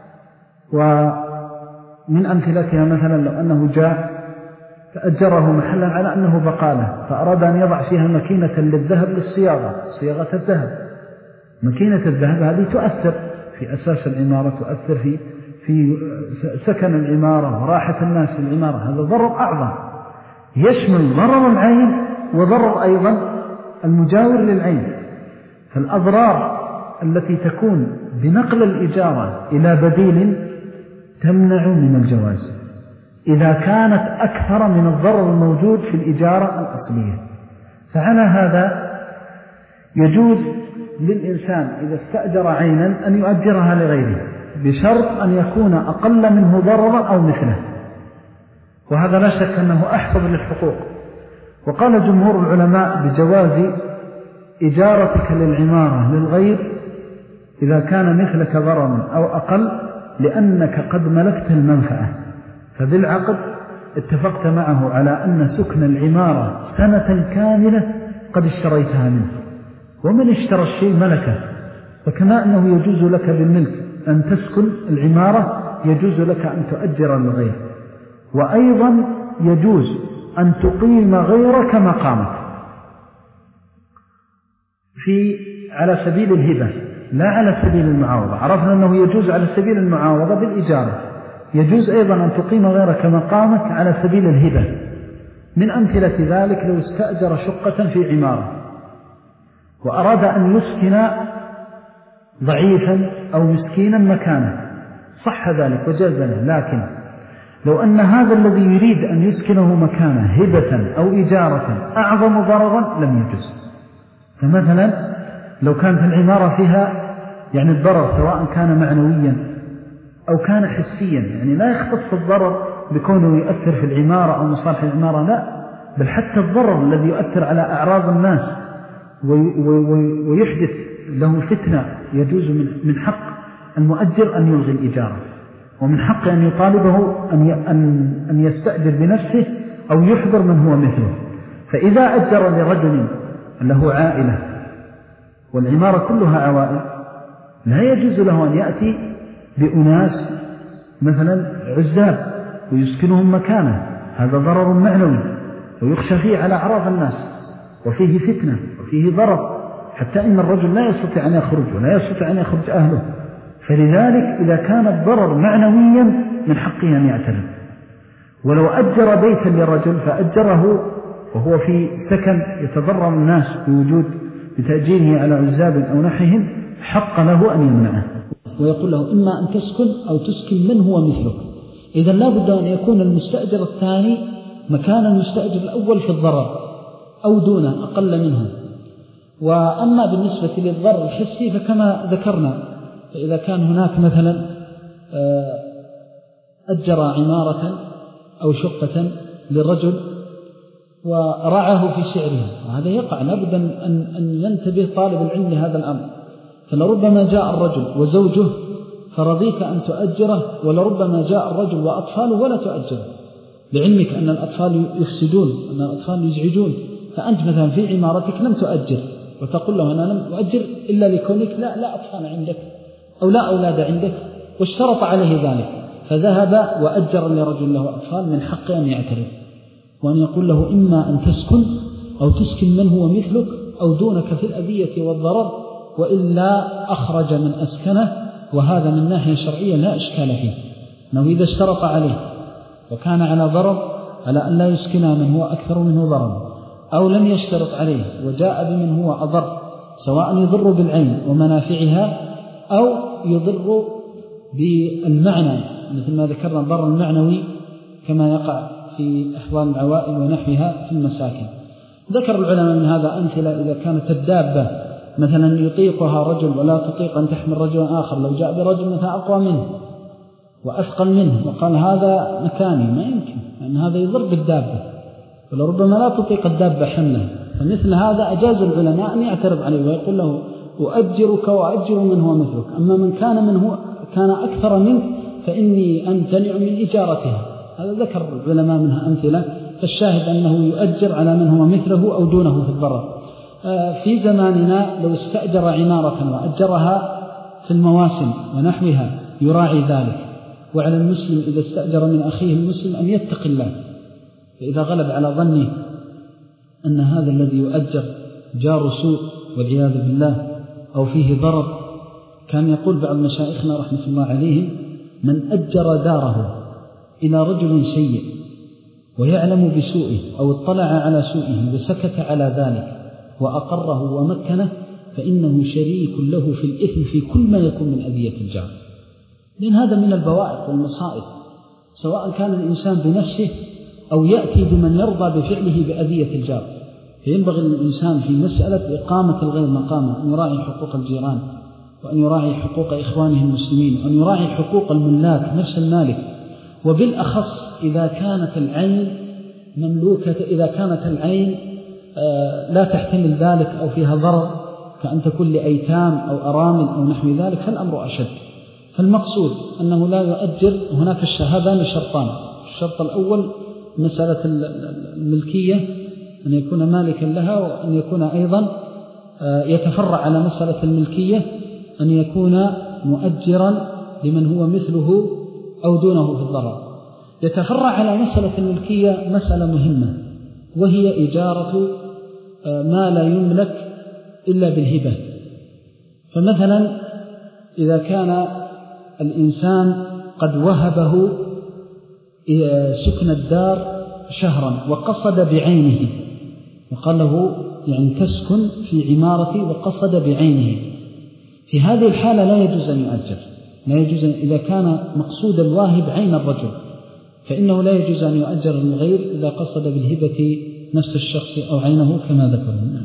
ومن أمثلتها مثلا لو أنه جاء فأجره محلا على أنه بقالة، فأراد أن يضع فيها مكينة للذهب للصياغة، صياغة الذهب، مكينة الذهب هذه تؤثر في أساس العمارة، تؤثر في في سكن العمارة وراحة الناس في العمارة، هذا ضرر أعظم يشمل ضرر العين وضرر أيضا المجاور للعين. فالأضرار التي تكون بنقل الإجارة إلى بديل تمنع من الجواز إذا كانت أكثر من الضرر الموجود في الإجارة الأصلية. فعلى هذا يجوز للإنسان إذا استأجر عينا أن يؤجرها لغيره بشرط أن يكون أقل منه ضررا أو مثله، وهذا لا شك أنه أحفظ للحقوق. وقال جمهور العلماء بجواز إجارتك للعمارة للغير إذا كان مثلك ضررا أو أقل، لأنك قد ملكت المنفعة، فبالعقد اتفقت معه على أن سكن العمارة سنة كاملة قد اشتريتها منه، ومن اشترى الشيء ملكه، فكما أنه يجوز لك بالملك أن تسكن العمارة يجوز لك أن تؤجر للغير. وأيضا يجوز أن تقيم غيرك مقامك في على سبيل الهبة لا على سبيل المعاوضة. عرفنا أنه يجوز على سبيل المعاوضة بالإجارة، يجوز أيضا أن تقيم غيرك مقامك على سبيل الهبة. من أمثلة ذلك لو استأجر شقة في عمارة وأراد أن يسكن ضعيفا أو مسكينا مكانه صح ذلك وجاز له، لكن لو أن هذا الذي يريد أن يسكنه مكانه هبة أو إجارة أعظم ضررا لم يجوز. فمثلا لو كانت العمارة فيها يعني الضرر سواء كان معنويا أو كان حسيا، يعني لا يختص الضرر بكونه يؤثر في العمارة أو مصالح العمارة، لا، بل حتى الضرر الذي يؤثر على أعراض الناس ويحدث له فتنة يجوز من حق المؤجر أن يلغي الإجارة، ومن حق أن يطالبه أن يستأجر بنفسه أو يحضر من هو مثله. فإذا أجر لرجل له عائلة والعمارة كلها عوائل لا يجوز له أن يأتي بأناس مثلا عزاب ويسكنهم مكانه، هذا ضرر معنوي ويخشى فيه على أعراض الناس وفيه فتنة وفيه ضرر، حتى إن الرجل لا يستطيع أن يخرج ولا يستطيع أن يخرج أهله. فلذلك إذا كان الضرر معنويا من حقه أن يعترض. ولو أجر بيتا لرجل فأجره وهو في سكن يتضرر الناس بوجود بتأجيره على عزاب أو نحيهم، حق له أن يمنعه ويقول له إما أن تسكن أو تسكن من هو مثلك. إذن لا بد أن يكون المستأجر الثاني مكان المستأجر الأول في الضرر أو دونه أقل منه. وأما بالنسبة للضرر الحسي فكما ذكرنا، فإذا كان هناك مثلا أجر عمارة أو شقة للرجل ورعاه في سعرها، وهذا يقع لابد أن ينتبه طالب العلم لهذا الأمر. فلربما جاء الرجل وزوجه فرضيك أن تؤجره، ولربما جاء الرجل وأطفاله ولا تؤجره، لعلمك أن الأطفال يفسدون، أن الأطفال يزعجون، فأنت مثلا في عمارتك لم تؤجر وتقول له أنا لم أؤجر إلا لكونك لا, لا أطفال عندك أو لا أولاد عندك، واشترط عليه ذلك، فذهب وأجر لرجل له أطفال، من حقه أن يعترض وأن يقول له إما أن تسكن أو تسكن من هو مثلك أو دونك في الأذية والضرر، وإلا أخرج من أسكنه. وهذا من ناحية شرعية لا إشكال فيه، أنه إذا اشترط عليه وكان على ضرر على أن لا يسكن من هو أكثر منه ضرر، أو لم يشترط عليه وجاء بمن هو أضر، سواء يضر بالعين ومنافعها أو يضر بالمعنى مثل ما ذكرنا الضرر المعنوي كما يقع في أحوال العوائل ونحوها في المساكن. ذكر العلماء من هذا أمثلة إذا كانت الدابة مثلا يطيقها رجل ولا تطيق أن تحمل رجل آخر، لو جاء برجل مثلا أقوى منه وأثقل منه وقال هذا مكاني، ما يمكن، لأن هذا يضر بالدابة ولربما لا تطيق الدابة حمله. فمثل هذا أجاز العلماء أن يعترض عليه ويقول له أؤجرك وأؤجر من هو مثلك، أما من كان من هو كان أكثر منك فإني أمتنع من إجارتها. هذا ذكر العلماء منها أمثلة. فالشاهد أنه يؤجر على من هو مثله أو دونه في الضرر. في زماننا لو استأجر عمارة وأجرها في المواسم ونحوها يراعي ذلك. وعلى المسلم إذا استأجر من أخيه المسلم أن يتقي الله، فإذا غلب على ظنه أن هذا الذي يؤجر جار سوء والعياذ بالله أو فيه ضرر، كان يقول بعض مشايخنا رحمة الله عليهم: من أجر داره إلى رجل سيء ويعلم بسوءه أو اطلع على سوءه وسكت على ذلك وأقره ومكنه فإنه شريك له في الإثم في كل ما يكون من أذية الجار. لأن هذا من البوائق والمصائب، سواء كان الإنسان بنفسه أو يأتي بمن يرضى بفعله بأذية الجار. فينبغي للإنسان في مسألة إقامة الغير مقامة أن يراعي حقوق الجيران، وأن يراعي حقوق إخوانه المسلمين، وأن يراعي حقوق الملاك نفس المالك، وبالأخص إذا كانت العين مملوكة، إذا كانت العين لا تحتمل ذلك أو فيها ضرر كأن تكون لأيتام أو أرامل أو نحو ذلك، فالأمر أشد. فالمقصود أنه لا يؤجر. هناك الشهادان شرطان: الشرط الأول مسألة الملكية، أن يكون مالكا لها، وأن يكون أيضا يتفرع على مسألة الملكية أن يكون مؤجرا لمن هو مثله أو دونه في الضرر. يتفرع على مسألة الملكية مسألة مهمة، وهي إجارة ما لا يملك إلا بالهبة. فمثلا إذا كان الإنسان قد وهبه سكن الدار شهرا وقصد بعينه، وقال له يعني تسكن في عمارتي وقصد بعينه، في هذه الحالة لا يجوز أن يؤجر، لا يجوز إذا كان مقصود الواهب عين الرجل، فإنه لا يجوز أن يؤجر الغير إذا قصد بالهبة نفس الشخص أو عينه كما ذكرنا.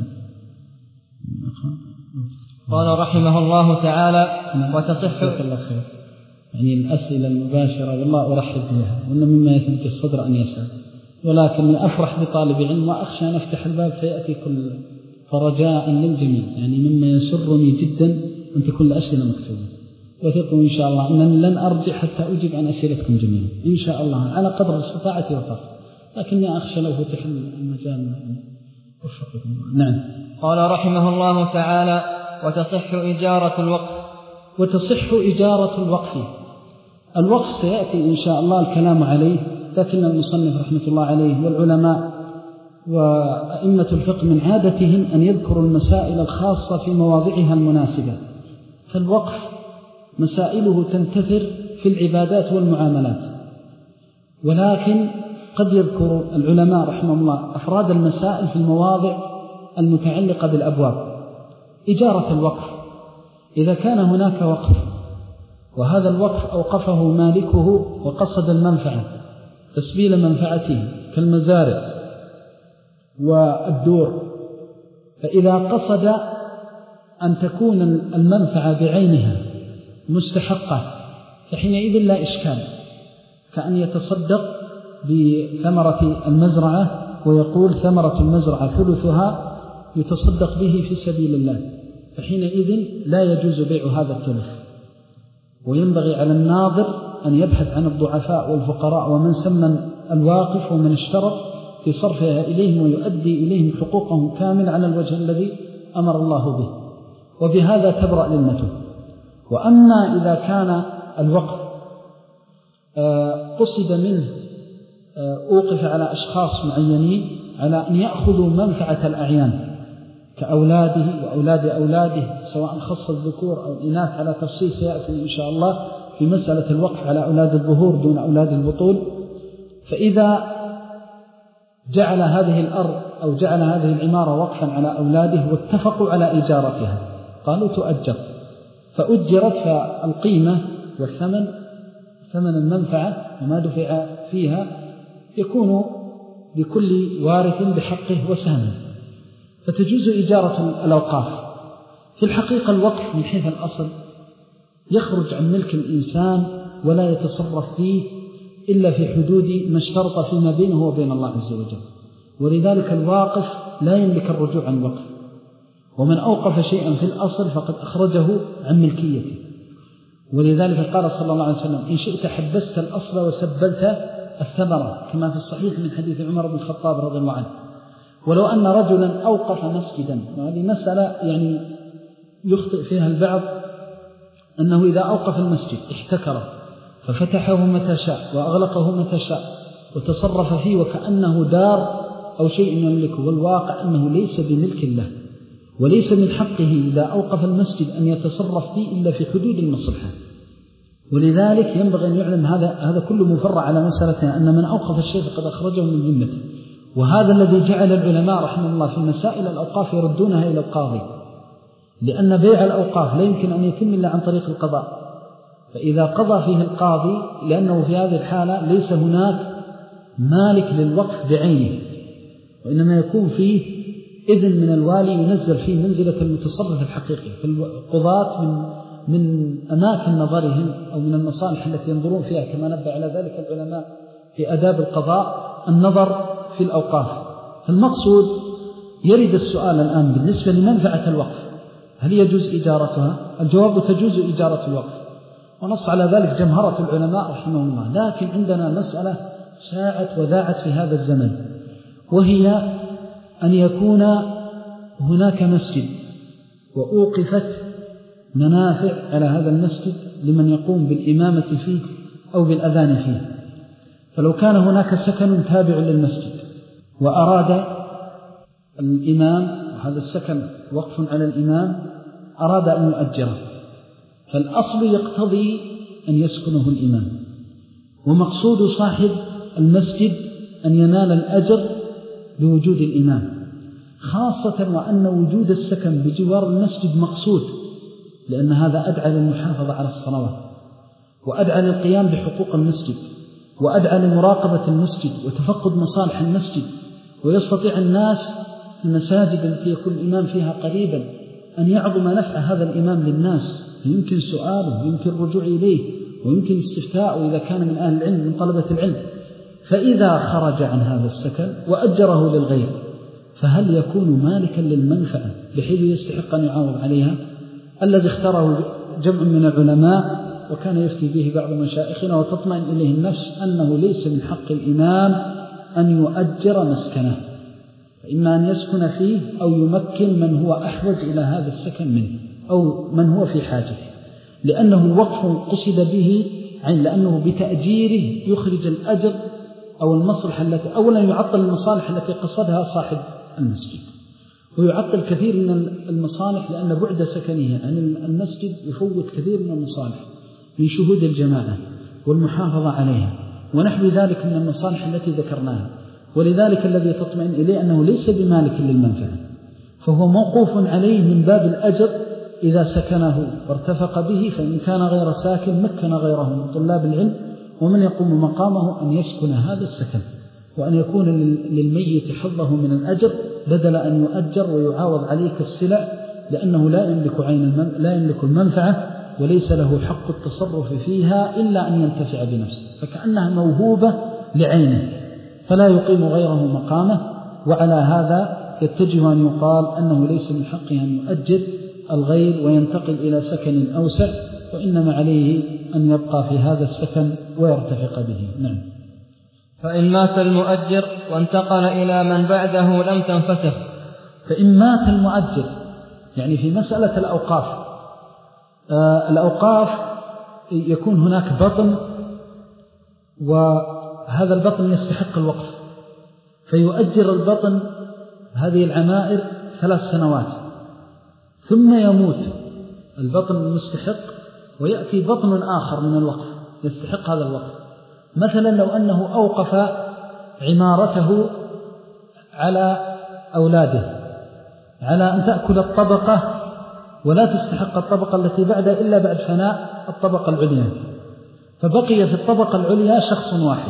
قال رحمه الله تعالى: وتصح يعني الأسئلة المباشرة والله أرحب بها، وإن مما يثبت الصدر أن يسأل، ولكني أفرح بطالب علم وأخشى أن أفتح الباب فيأتي كل فرجاء للجميع، يعني مما يسرني جدا أن تكون الأسئلة مكتوبة، وثقوا إن شاء الله أنني لن أرجع حتى أجيب عن أسئلتكم جميعا إن شاء الله على قدر استطاعتي وفقت، لكني أخشى لو فتح المجال وفقكم. نعم. قال رحمه الله تعالى: وتصح إجارة الوقف. وتصح إجارة الوقف. الوقف سيأتي إن شاء الله الكلام عليه، لكن المصنف رحمة الله عليه والعلماء وأئمة الفقه من عادتهم أن يذكروا المسائل الخاصة في مواضعها المناسبة، فالوقف مسائله تنتثر في العبادات والمعاملات، ولكن قد يذكر العلماء رحمه الله أفراد المسائل في المواضع المتعلقة بالأبواب. إجارة الوقف، إذا كان هناك وقف وهذا الوقف أوقفه مالكه وقصد المنفعة تسبيل منفعته كالمزارع والدور، فإذا قصد أن تكون المنفعة بعينها مستحقة فحينئذ لا إشكال، كأن يتصدق بثمرة المزرعة ويقول ثمرة المزرعة ثلثها يتصدق به في سبيل الله، فحينئذ لا يجوز بيع هذا الثلث. وينبغي على الناظر أن يبحث عن الضعفاء والفقراء ومن سمن الواقف ومن اشترط في صرفها إليهم ويؤدي إليهم حقوقهم كامل على الوجه الذي أمر الله به، وبهذا تبرأ ذمته. وأما إذا كان الوقف قصد منه أوقف على أشخاص معينين على أن يأخذوا منفعة الأعيان كأولاده وأولاد أولاده، سواء خص الذكور أو الإناث على تفصيل سيأتي إن شاء الله في مسألة الوقف على أولاد الظهور دون أولاد البطول، فإذا جعل هذه الأرض أو جعل هذه العمارة وقفا على أولاده واتفقوا على إجارتها قالوا تؤجر، فأجرت، فالقيمة والثمن ثمن المنفعة وما دفع فيها يكون لكل وارث بحقه وسهمه، فتجوز إجارة الأوقاف. في الحقيقة الوقف من حيث الأصل يخرج عن ملك الإنسان ولا يتصرف فيه إلا في حدود ما اشترط فيما بينه وبين الله عز وجل، ولذلك الواقف لا يملك الرجوع عن وقف، ومن أوقف شيئا في الأصل فقد أخرجه عن ملكيته، ولذلك قال صلى الله عليه وسلم: إن شئت حبست الأصل وسبلت الثمرة، كما في الصحيح من حديث عمر بن الخطاب رضي الله عنه. ولو أن رجلا أوقف مسجدا، وهذه مسألة يعني يخطئ فيها البعض، أنه إذا أوقف المسجد احتكره ففتحه متى شاء وأغلقه متى شاء وتصرف فيه وكأنه دار أو شيء يملكه، والواقع أنه ليس بملك الله، وليس من حقه إذا أوقف المسجد أن يتصرف فيه إلا في حدود المصلحة. ولذلك ينبغي أن يعلم هذا هذا كله مفرع على مسألة أن من أوقف الشيء قد أخرجه من ذمته، وهذا الذي جعل العلماء رحمه الله في مسائل الأوقاف يردونها إلى القاضي، لأن بيع الأوقاف لا يمكن أن يتم إلا عن طريق القضاء، فإذا قضى فيه القاضي، لأنه في هذه الحالة ليس هناك مالك للوقف بعينه، وإنما يكون فيه إذن من الوالي ينزل فيه منزلة المتصرف الحقيقي. فالقضاة من من أماكن نظرهم أو من المصالح التي ينظرون فيها كما نبه على ذلك العلماء في آداب القضاء النظر في الأوقاف. فالمقصود يرد السؤال الآن بالنسبة لمنفعة الوقف، هل يجوز إجارتها؟ الجواب: تجوز إجارة الوقف، ونص على ذلك جمهرة العلماء رحمهم الله. لكن عندنا مسألة شاعت وذاعت في هذا الزمن، وهي أن يكون هناك مسجد وأوقفت منافع على هذا المسجد لمن يقوم بالإمامة فيه أو بالأذان فيه، فلو كان هناك سكن تابع للمسجد وأراد الإمام، وهذا السكن وقف على الإمام، أراد أن يؤجره، فالأصل يقتضي أن يسكنه الإمام، ومقصود صاحب المسجد أن ينال الأجر بوجود الإمام، خاصة وأن وجود السكن بجوار المسجد مقصود، لأن هذا أدعى للمحافظة على الصلوات، وأدعى للقيام بحقوق المسجد، وأدعى لمراقبة المسجد وتفقد مصالح المسجد. ويستطيع الناس في المساجد التي يكون الإمام فيها قريبا أن يعظم نفع هذا الإمام للناس، يمكن سؤاله، يمكن الرجوع إليه، ويمكن استفتاءه إذا كان من أهل العلم، من طلبة العلم. فإذا خرج عن هذا السكن وأجره للغير، فهل يكون مالكا للمنفعة بحيث يستحق أن يعاوض عليها؟ الذي اختاره جمع من العلماء وكان يفتي به بعض مشايخنا وتطمئن إليه النفس أنه ليس من حق الإمام أن يؤجر مسكنه، فإما أن يسكن فيه أو يمكن من هو أحوج إلى هذا السكن منه أو من هو في حاجة، لأنه وقف قصد به عن لأنه بتأجيره يخرج الأجر أو المصلحة التي أولا يعطل المصالح التي قصدها صاحب المسجد، ويعطل كثير من المصالح لأن بعد سكنه عن المسجد يفوت كثير من المصالح من شهود الجماعة والمحافظة عليها ونحو ذلك من المصالح التي ذكرناها. ولذلك الذي تطمئن إليه أنه ليس بمالك للمنفعة، فهو موقوف عليه من باب الأجر إذا سكنه وارتفق به، فإن كان غير ساكن مكن غيره من طلاب العلم ومن يقوم مقامه أن يسكن هذا السكن، وأن يكون للميت حظه من الأجر بدل أن يؤجر ويعاوض عليه كالسلع، لأنه لا يملك عين المن... لا يملك المنفعة وليس له حق التصرف فيها إلا أن ينتفع بنفسه، فكأنها موهوبة لعينه فلا يقيم غيره مقامه. وعلى هذا يتجه أن يقال أنه ليس من حقه أن يؤجر الغير وينتقل إلى سكن أوسع، وإنما عليه أن يبقى في هذا السكن ويرتفق به. نعم. فإن مات المؤجر وانتقل إلى من بعده لم تنفسخ. فإن مات المؤجر يعني في مسألة الأوقاف، آه الأوقاف يكون هناك بطن وهذا البطن يستحق الوقف، فيؤجر البطن هذه العمائر ثلاث سنوات ثم يموت البطن المستحق ويأتي بطن آخر من الوقف يستحق هذا الوقف. مثلا لو أنه أوقف عمارته على أولاده على أن تأكل الطبقة ولا تستحق الطبقة التي بعدها إلا بعد فناء الطبقة العليا، فبقي في الطبقة العليا شخص واحد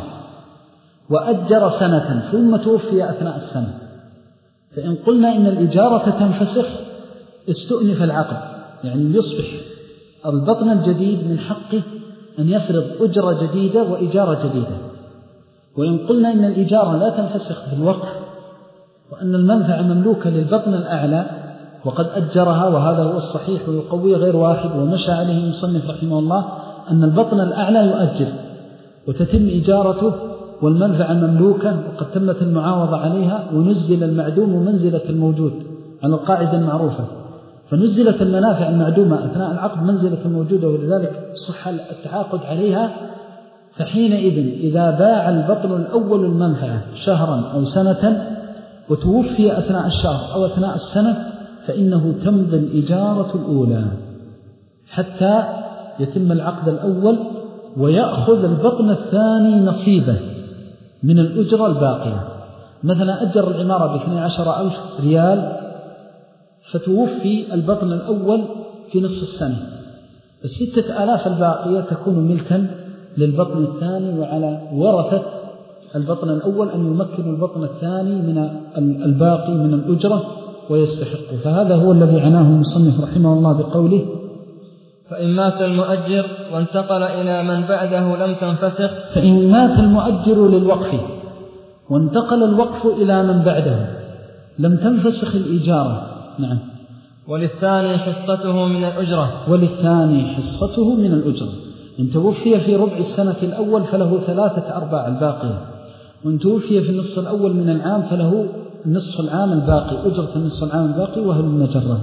وأجر سنة ثم توفي أثناء السنة، فإن قلنا إن الإجارة تنفسخ استؤنف العقد، يعني يصبح البطن الجديد من حقه أن يفرض أجرة جديدة وإجارة جديدة. وإن قلنا إن الإجارة لا تنفسخ بالوقف وأن المنفعة مملوكة للبطن الأعلى وقد أجرها، وهذا هو الصحيح ويقوي غير واحد ومشى عليه المصنف رحمه الله أن البطن الأعلى يؤجر وتتم إجارته والمنفعة مملوكة وقد تمت المعاوضة عليها، ونزل المعدوم منزلة الموجود على القاعدة المعروفة، فنزلت المنافع المعدومة أثناء العقد منزلة الموجودة ولذلك صح التعاقد عليها. فحينئذ إذا باع البطن الأول المنفعة شهرا أو سنة وتوفي أثناء الشهر أو أثناء السنة فإنه تمضي الإجارة الأولى حتى يتم العقد الأول ويأخذ البطن الثاني نصيبه من الأجرة الباقية. مثلا أجر العمارة باثني عشر ألف ريال فتوفي البطن الأول في نصف السنة، الستة آلاف الباقية تكون ملكا للبطن الثاني، وعلى ورثة البطن الأول أن يمكن البطن الثاني من الباقي من الأجرة ويستحق. فهذا هو الذي عناه المصنف رحمه الله بقوله فإن مات المؤجر وانتقل إلى من بعده لم تنفسخ. فإن مات المؤجر للوقف وانتقل الوقف إلى من بعده لم تنفسخ الإجارة. نعم. وللثاني حصته من الأجرة. وللثاني حصته من الأجرة. إن توفي في ربع السنة الأول فله ثلاثة أرباع الباقية، وإن توفي في النصف الأول من العام فله نصف العام الباقي، أجرة النصف العام الباقي وهل المجرة.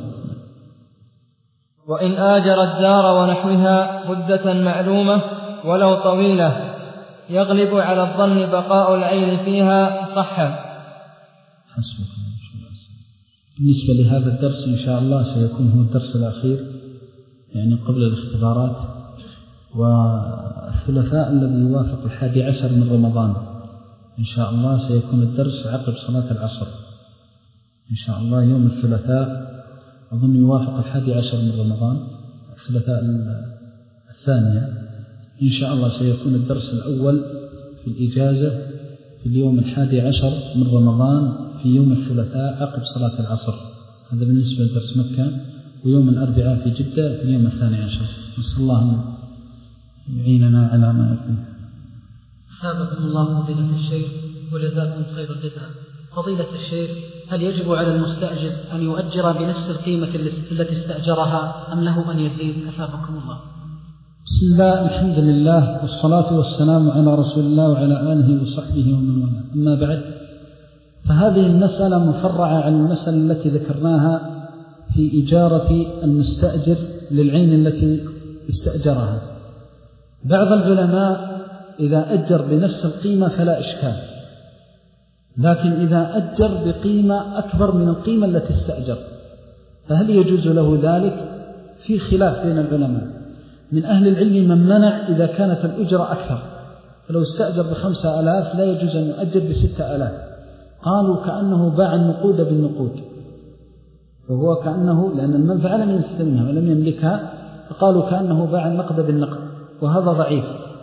وإن آجر الدار ونحوها مدة معلومة ولو طويلة يغلب على الظن بقاء العين فيها صح. حسبك. بالنسبة لهذا الدرس إن شاء الله سيكون هو الدرس الأخير يعني قبل الاختبارات، والثلاثاء الذي يوافق الحادي عشر من رمضان إن شاء الله سيكون الدرس عقب صلاة العصر إن شاء الله. يوم الثلاثاء أظن يوافق الحادي عشر من رمضان، الثلاثاء الثانية إن شاء الله سيكون الدرس الأول في الإجازة في اليوم الحادي عشر من رمضان في يوم الثلاثاء عقب صلاة العصر. هذا بالنسبة لدرس مكة. ويوم الأربعاء في جدة في اليوم الثاني عشر. نسأل الله أن يعيننا على ما يكون. أثابكم الله فضيلة الشيخ وجزاكم خير الجزاء. فضيلة الشيخ، هل يجب على المستأجر أن يؤجر بنفس القيمة التي استأجرها أم له أن يزيد؟ أثابكم الله. بسم الله، الحمد لله، والصلاة والسلام على رسول الله وعلى آله وصحبه ومن والاه. أما بعد، فهذه المسألة مفرعة عن المسألة التي ذكرناها في إجارة المستأجر للعين التي استأجرها. بعض العلماء إذا أجر بنفس القيمة فلا إشكال، لكن إذا أجر بقيمة أكبر من القيمة التي استأجر فهل يجوز له ذلك؟ في خلاف بين العلماء. من أهل العلم من منع إذا كانت الأجرة أكثر، فلو استأجر بخمسة ألاف لا يجوز أن يؤجر بستة ألاف. قالوا كأنه باع النقود بالنقود، وهو كأنه لأن المنفعة لم يستلمها ولم يملكها، فقالوا كأنه باع النقد بالنقد، وهذا ضعيف.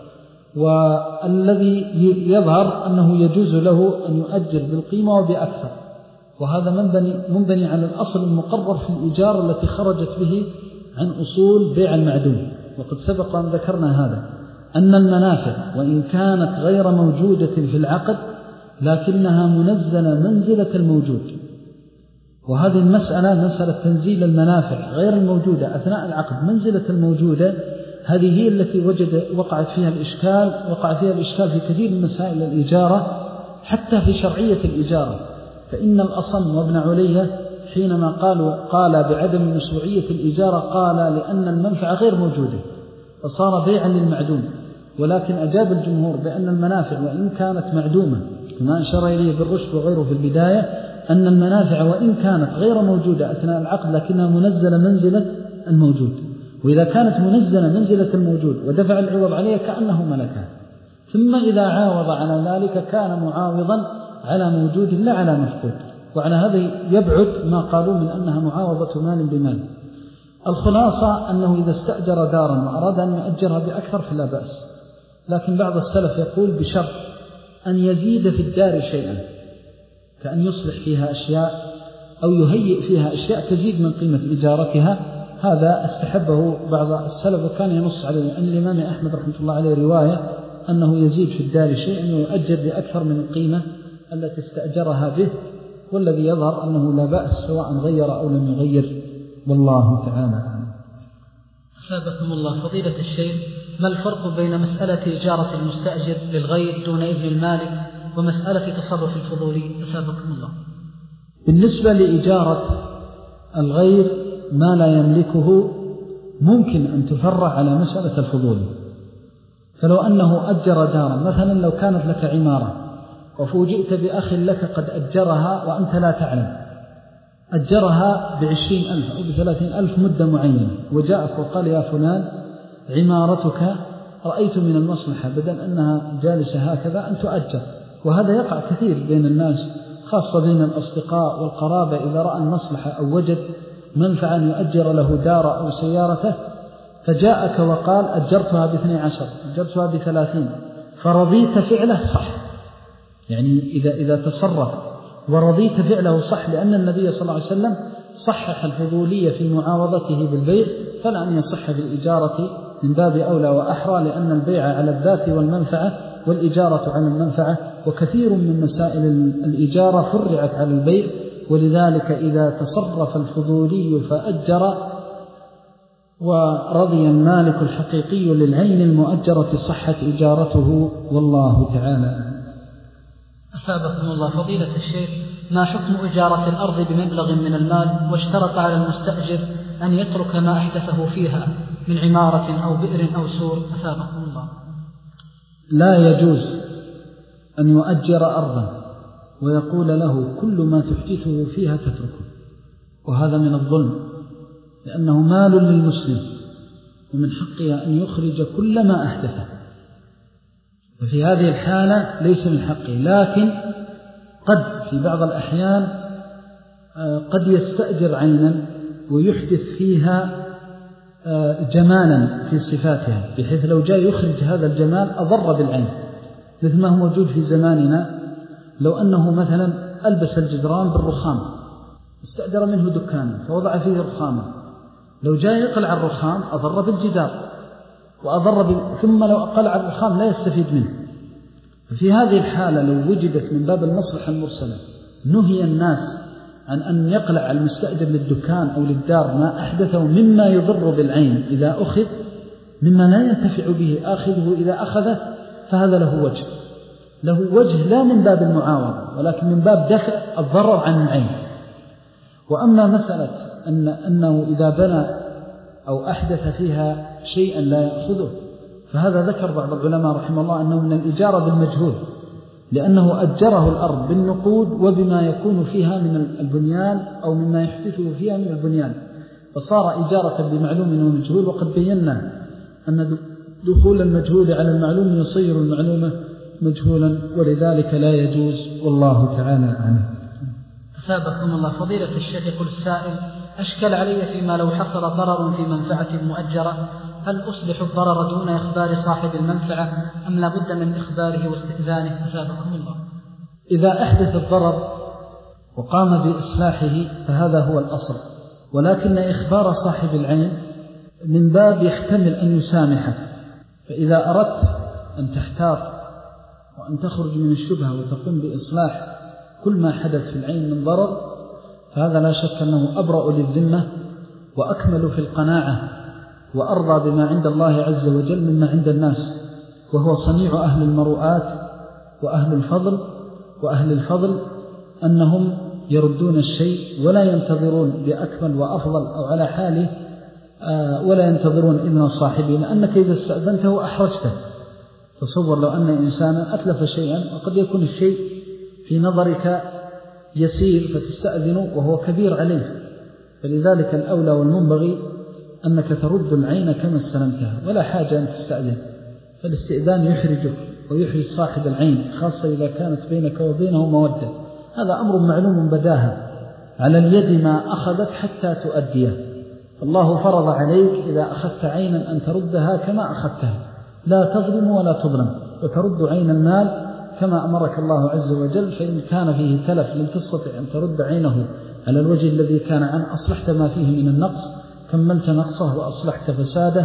والذي يظهر أنه يجوز له أن يؤجر بالقيمة وبأكثر، وهذا منبني, منبني على الأصل المقرر في الإيجار التي خرجت به عن أصول بيع المعدوم. وقد سبق أن ذكرنا هذا، أن المنافع وإن كانت غير موجودة في العقد لكنها منزلة منزلة الموجود. وهذه المسألة مسألة تنزيل المنافع غير الموجودة أثناء العقد منزلة الموجودة، هذه هي التي وجد وقعت فيها الإشكال وقع فيها الإشكال في كثير من مسائل الإجارة، حتى في شرعية الإجارة. فإن الأصم وابن علية حينما قالوا قال بعدم مشروعية الإجارة قال لأن المنفعة غير موجودة فصار بيعا للمعدوم. ولكن أجاب الجمهور بأن المنافع وإن كانت معدومة، كما أشار إليه بالرشد وغيره في البداية، أن المنافع وإن كانت غير موجودة أثناء العقد لكنها منزلة منزلة الموجود. وإذا كانت منزلة منزلة الموجود ودفع العوض عليه كأنه ملكها، ثم إذا عاوض على ذلك كان معاوضا على موجود لا على مفقود. وعلى هذا يبعد ما قالوا من أنها معاوضة مال بمال. الخلاصة أنه إذا استأجر دارا وأراد أن يؤجرها بأكثر فلا بأس، لكن بعض السلف يقول بشرط أن يزيد في الدار شيئا، كأن يصلح فيها أشياء أو يهيئ فيها أشياء تزيد من قيمة إجارتها. هذا استحبه بعض السلف وكان ينص عليه. أن الإمام أحمد رحمة الله عليه رواية أنه يزيد في الدار شيئا ويؤجر بأكثر من القيمة التي استأجرها به، والذي يظهر أنه لا بأس سواء غير أو لم يغير، والله تعالى. أثابكم الله فضيلة الشيخ، ما الفرق بين مسألة إجارة المستأجر للغير دون إذن المالك ومسألة تصرف الفضولي؟ أثابكم الله. بالنسبة لإجارة الغير ما لا يملكه ممكن أن تفرع على مسألة الفضولي. فلو أنه أجر دارا مثلا، لو كانت لك عمارة وفوجئت بأخ لك قد أجرها وأنت لا تعلم، أجرها بعشرين ألف أو بثلاثين ألف مدة معينة، وجاءك وقال يا فلان عمارتك رأيت من المصلحة بدل أنها جالسة هكذا أن تؤجر. وهذا يقع كثير بين الناس، خاصة بين الأصدقاء والقرابة، إذا رأى المصلحة أو وجد منفعا يؤجر له دار أو سيارته، فجاءك وقال أجرتها باثني عشر أجرتها بثلاثين، فرضيت فعله صح. يعني إذا, إذا تصرف ورضيت فعله صح، لأن النبي صلى الله عليه وسلم صحح الفضولية في معاوضته بالبيع، فلا أن يصح بالإجارة من باب أولى وأحرى، لأن البيع على الذات والمنفعة والإجارة على المنفعة. وكثير من مسائل الإجارة فرعت على البيع، ولذلك إذا تصرف الفضولي فأجر ورضي المالك الحقيقي للعين المؤجرة صحت إجارته، والله تعالى. أثابكم الله فضيلة الشيخ، ما حكم إجارة الأرض بمبلغ من المال واشترط على المستأجر أن يترك ما أحدثه فيها من عمارة أو بئر أو سور؟ أثابكم الله. لا يجوز أن يؤجر أرضا ويقول له كل ما تحدثه فيها تتركه، وهذا من الظلم، لأنه مال للمسلم ومن حقه أن يخرج كل ما أحدثه، ففي هذه الحالة ليس من حقه. لكن قد في بعض الأحيان قد يستأجر عينا ويحدث فيها جمالا في صفاتها، بحيث لو جاء يخرج هذا الجمال أضر بالعين، مثل ما هو موجود في زماننا. لو أنه مثلا ألبس الجدران بالرخام، استأجر منه دكانا فوضع فيه رخاما، لو جاء يقلع الرخام أضر بالجدار وأضر بال... ثم لو قلع الرخام لا يستفيد منه. ففي هذه الحالة لو وجدت من باب المصلحة المرسلة نهي الناس عن أن يقلع المستأجر للدكان أو للدار ما أحدثه مما يضر بالعين إذا أخذ، مما لا ينتفع به آخذه إذا أخذه، فهذا له وجه له وجه لا من باب المعاوضة ولكن من باب دفع الضرر عن العين. وأما مسألة أن أنه إذا بنى أو أحدث فيها شيئا لا يأخذه، فهذا ذكر بعض العلماء رحمه الله أنه من الإجارة بالمجهول، لأنه أجره الأرض بالنقود وبما يكون فيها من البنيان أو مما يحدثه فيها من البنيان، فصار إجارة بمعلوم ومجهول. وقد بينا أن دخول المجهول على المعلوم يصير المعلومة مجهولا، ولذلك لا يجوز، والله تعالى أعلم. أثابكم الله. فضيلة الشيخ، يقول السائل: أشكل علي فيما لو حصل ضرر في منفعة مؤجرة، هل أصلح الضرر دون إخبار صاحب المنفعة أم لا بد من إخباره واستئذانه؟ أثابكم الله. إذا أحدث الضرر وقام بإصلاحه فهذا هو الأصل، ولكن إخبار صاحب العين من باب يحتمل أن يسامحه. فإذا أردت أن تحتاط وأن تخرج من الشبهة وتقوم بإصلاح كل ما حدث في العين من ضرر، فهذا لا شك أنه أبرأ للذمة وأكمل في القناعة وأرضى بما عند الله عز وجل مما عند الناس، وهو صنيع أهل المروءات وأهل الفضل وأهل الفضل أنهم يردون الشيء ولا ينتظرون بأكمل وأفضل أو على حاله، ولا ينتظرون إذن صاحبه، لأنك إذا استأذنته أحرجته. تصور لو أن إنسانا أتلف شيئا وقد يكون الشيء في نظرك يسير فتستأذنه وهو كبير عليه، فلذلك الأولى والمنبغي أنك ترد العين كما استلمتها ولا حاجة أن تستأذن. فالاستئذان يحرجك ويحرج صاحب العين، خاصة إذا كانت بينك وبينه مودة. هذا أمر معلوم بداهة، على اليد ما أخذت حتى تؤديه. الله فرض عليك إذا أخذت عينا أن تردها كما أخذتها، لا تظلم ولا تظلم، وترد عين المال كما أمرك الله عز وجل. فإن كان فيه تلف لم تستطع أن ترد عينه على الوجه الذي كان عنه، أصلحت ما فيه من النقص، كملت نقصه وأصلحت فساده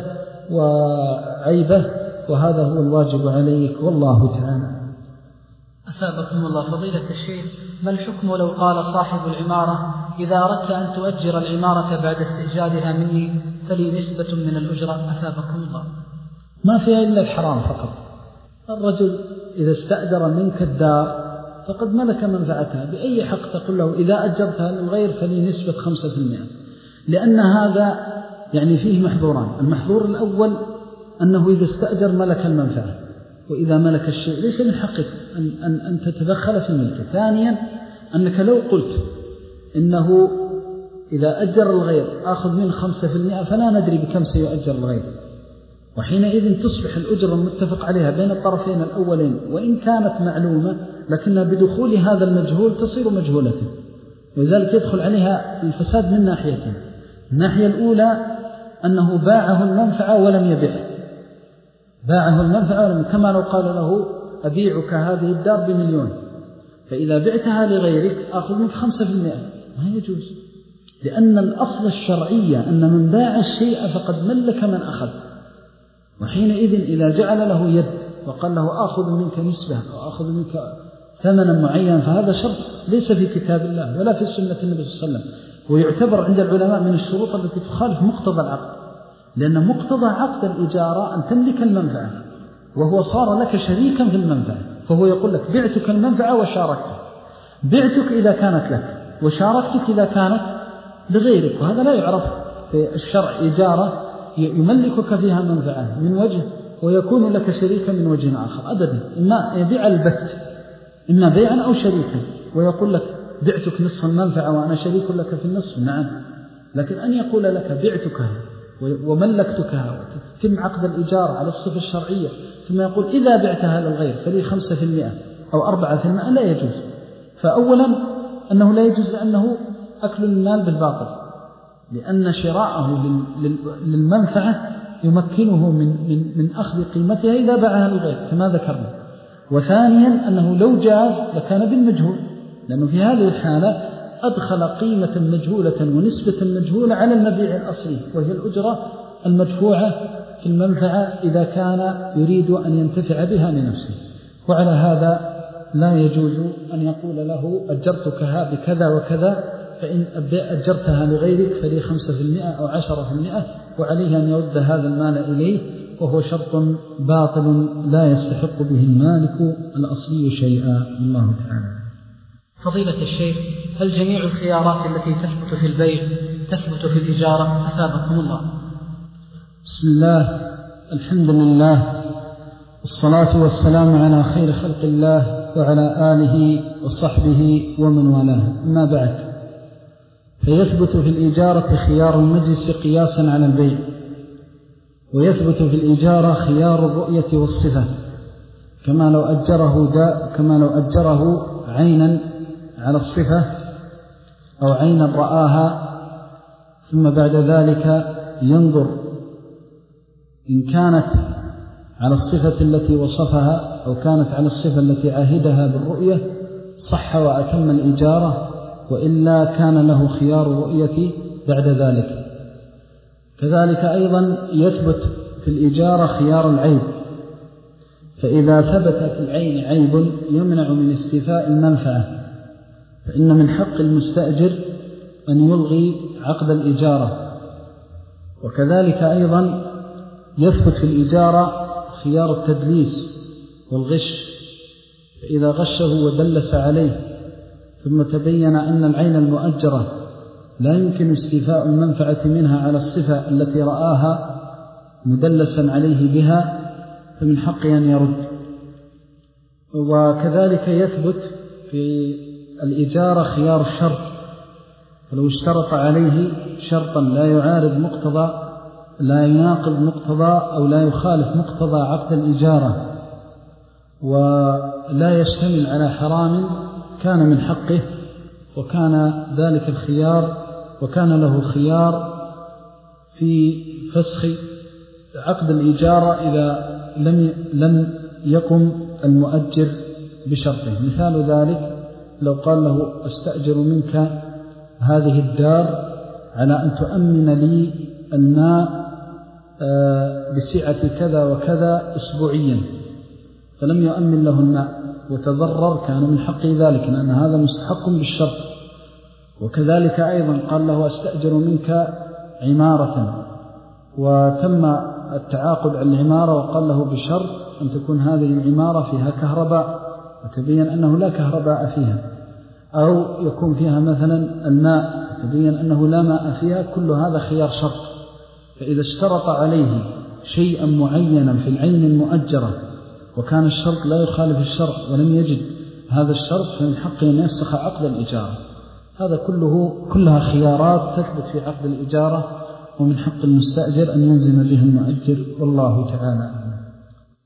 وعيبه، وهذا هو الواجب عليك، والله تعالى. أثابكم الله. فضيلة الشيخ، ما الحكم لو قال صاحب العمارة: إذا أردت أن تؤجر العمارة بعد استئجارها مني فلي نسبة من الأجرة؟ أثابكم الله. ما فيها إلا الحرام فقط. الرجل إذا استأجر منك الدار فقد ملك منفعتها، بأي حق تقول له إذا أجرتها للغير فلي نسبة خمسة في المئة؟ لأن هذا يعني فيه محظوران. المحظور الأول أنه إذا استأجر ملك المنفعة، وإذا ملك الشيء ليس من حقك أن, أن, أن تتدخل في ملكه. ثانيا أنك لو قلت إنه إذا أجر الغير آخذ منه خمسة في المئة فلا ندري بكم سيؤجر الغير، وحينئذ تصبح الأجرة المتفق عليها بين الطرفين الأولين وإن كانت معلومة، لكنها بدخول هذا المجهول تصير مجهولة، ولذلك يدخل عليها الفساد من ناحيتين. الناحية الأولى أنه باعه المنفعة ولم يبيعه، باعه المنفعة ولم، كما لو قال له أبيعك هذه الدار بمليون، فإذا بعتها لغيرك أخذ منك خمسة في المئة، ما يجوز، لأن الأصل الشرعية أن من باع الشيء فقد ملك من أخذ. وحينئذ إذا جعل له يد وقال له آخذ منك نسبة أو آخذ منك ثمنا معين، فهذا شرط ليس في كتاب الله ولا في سنة النبي صلى الله عليه وسلم، ويعتبر عند العلماء من الشروط التي تخالف مقتضى العقد، لأن مقتضى عقد الإجارة أن تملك المنفعة، وهو صار لك شريكا في المنفعة، فهو يقول لك بعتك المنفعة وشاركتك، بعتك إذا كانت لك وشاركتك إذا كانت لغيرك، وهذا لا يعرف في الشرع إجارة يملكك فيها منفعة من وجه ويكون لك شريكا من وجه آخر أبدا، إما يبيع البت إما بيعا أو شريكا، ويقول لك بعتك نصف المنفعة وأنا شريك لك في النصف، نعم، لكن أن يقول لك بعتكها وملكتكها وتتم عقد الإيجار على الصفة الشرعية ثم يقول إذا بعتها للغير فلي خمسة في المئة أو أربعة في المئة، لا يجوز. فأولا أنه لا يجوز لأنه أكل المال بالباطل، لأن شراءه للمنفعة يمكنه من, من, من أخذ قيمتها إذا باعها للغير كما ذكرنا. وثانيا أنه لو جاز لكان بالمجهول، لأنه في هذه الحالة أدخل قيمة مجهولة ونسبة مجهولة على المبيع الأصلي، وهي الأجرة المدفوعة في المنفعة إذا كان يريد أن ينتفع بها لنفسه. وعلى هذا لا يجوز أن يقول له أجرتكها بكذا وكذا، فإن أجرتها لغيرك فلي خمسة في المئة أو عشرة في المئة، وعليه أن يرد هذا المال إليه، وهو شرط باطل لا يستحق به المالك الأصلي شيئا. الله تعالى. فضيلة الشيخ، هل جميع الخيارات التي تثبت في البيع تثبت في الإجارة؟ أثابكم الله. بسم الله، الحمد لله، الصلاة والسلام على خير خلق الله وعلى آله وصحبه ومن والاه. أما بعد، فيثبت في الإجارة خيار المجلس قياسا على البيع، ويثبت في الإجارة خيار الرؤية والصفة، كما لو أجره دا كما لو أجره عينا على الصفة أو عينا رآها، ثم بعد ذلك ينظر إن كانت على الصفة التي وصفها أو كانت على الصفة التي عاهدها بالرؤية صح وأتم الإجارة، وإلا كان له خيار الرؤية بعد ذلك. كذلك أيضا يثبت في الإجارة خيار العيب، فإذا ثبت في العين عيب يمنع من استيفاء المنفعة، فإن من حق المستأجر أن يلغي عقد الإجارة. وكذلك أيضا يثبت في الإجارة خيار التدليس والغش، فإذا غشه ودلس عليه ثم تبين أن العين المؤجرة لا يمكن استيفاء المنفعة منها على الصفة التي رآها مدلسا عليه بها، فمن حقه أن يرد. وكذلك يثبت في الإجارة خيار الشرط، فلو اشترط عليه شرطا لا يعارض مقتضى لا يناقض مقتضى أو لا يخالف مقتضى عقد الإجارة ولا يشتمل على حرام، كان من حقه، وكان ذلك الخيار وكان له خيار في فسخ عقد الإجارة إذا لم لم يقم المؤجر بشرطه. مثال ذلك لو قال له أستأجر منك هذه الدار على أن تؤمن لي الماء بسعة كذا وكذا أسبوعيا، فلم يؤمن له الماء وتضرر، كان من حقه ذلك لأن هذا مستحق بالشرط. وكذلك أيضا قال له أستأجر منك عمارة وتم التعاقد على العمارة وقال له بشرط أن تكون هذه العمارة فيها كهرباء، وتبين أنه لا كهرباء فيها، أو يكون فيها مثلا الماء وتبين أنه لا ماء فيها، كل هذا خيار شرط. فإذا اشترط عليه شيئا معينا في العين المؤجرة وكان الشرط لا يخالف الشرط ولم يجد هذا الشرط، فمن حقه أن يفسخ عقد الإجارة. هذا كله كلها خيارات تثبت في عقد الإجارة، ومن حق المستأجر أن يلزم به المؤجر، والله تعالى.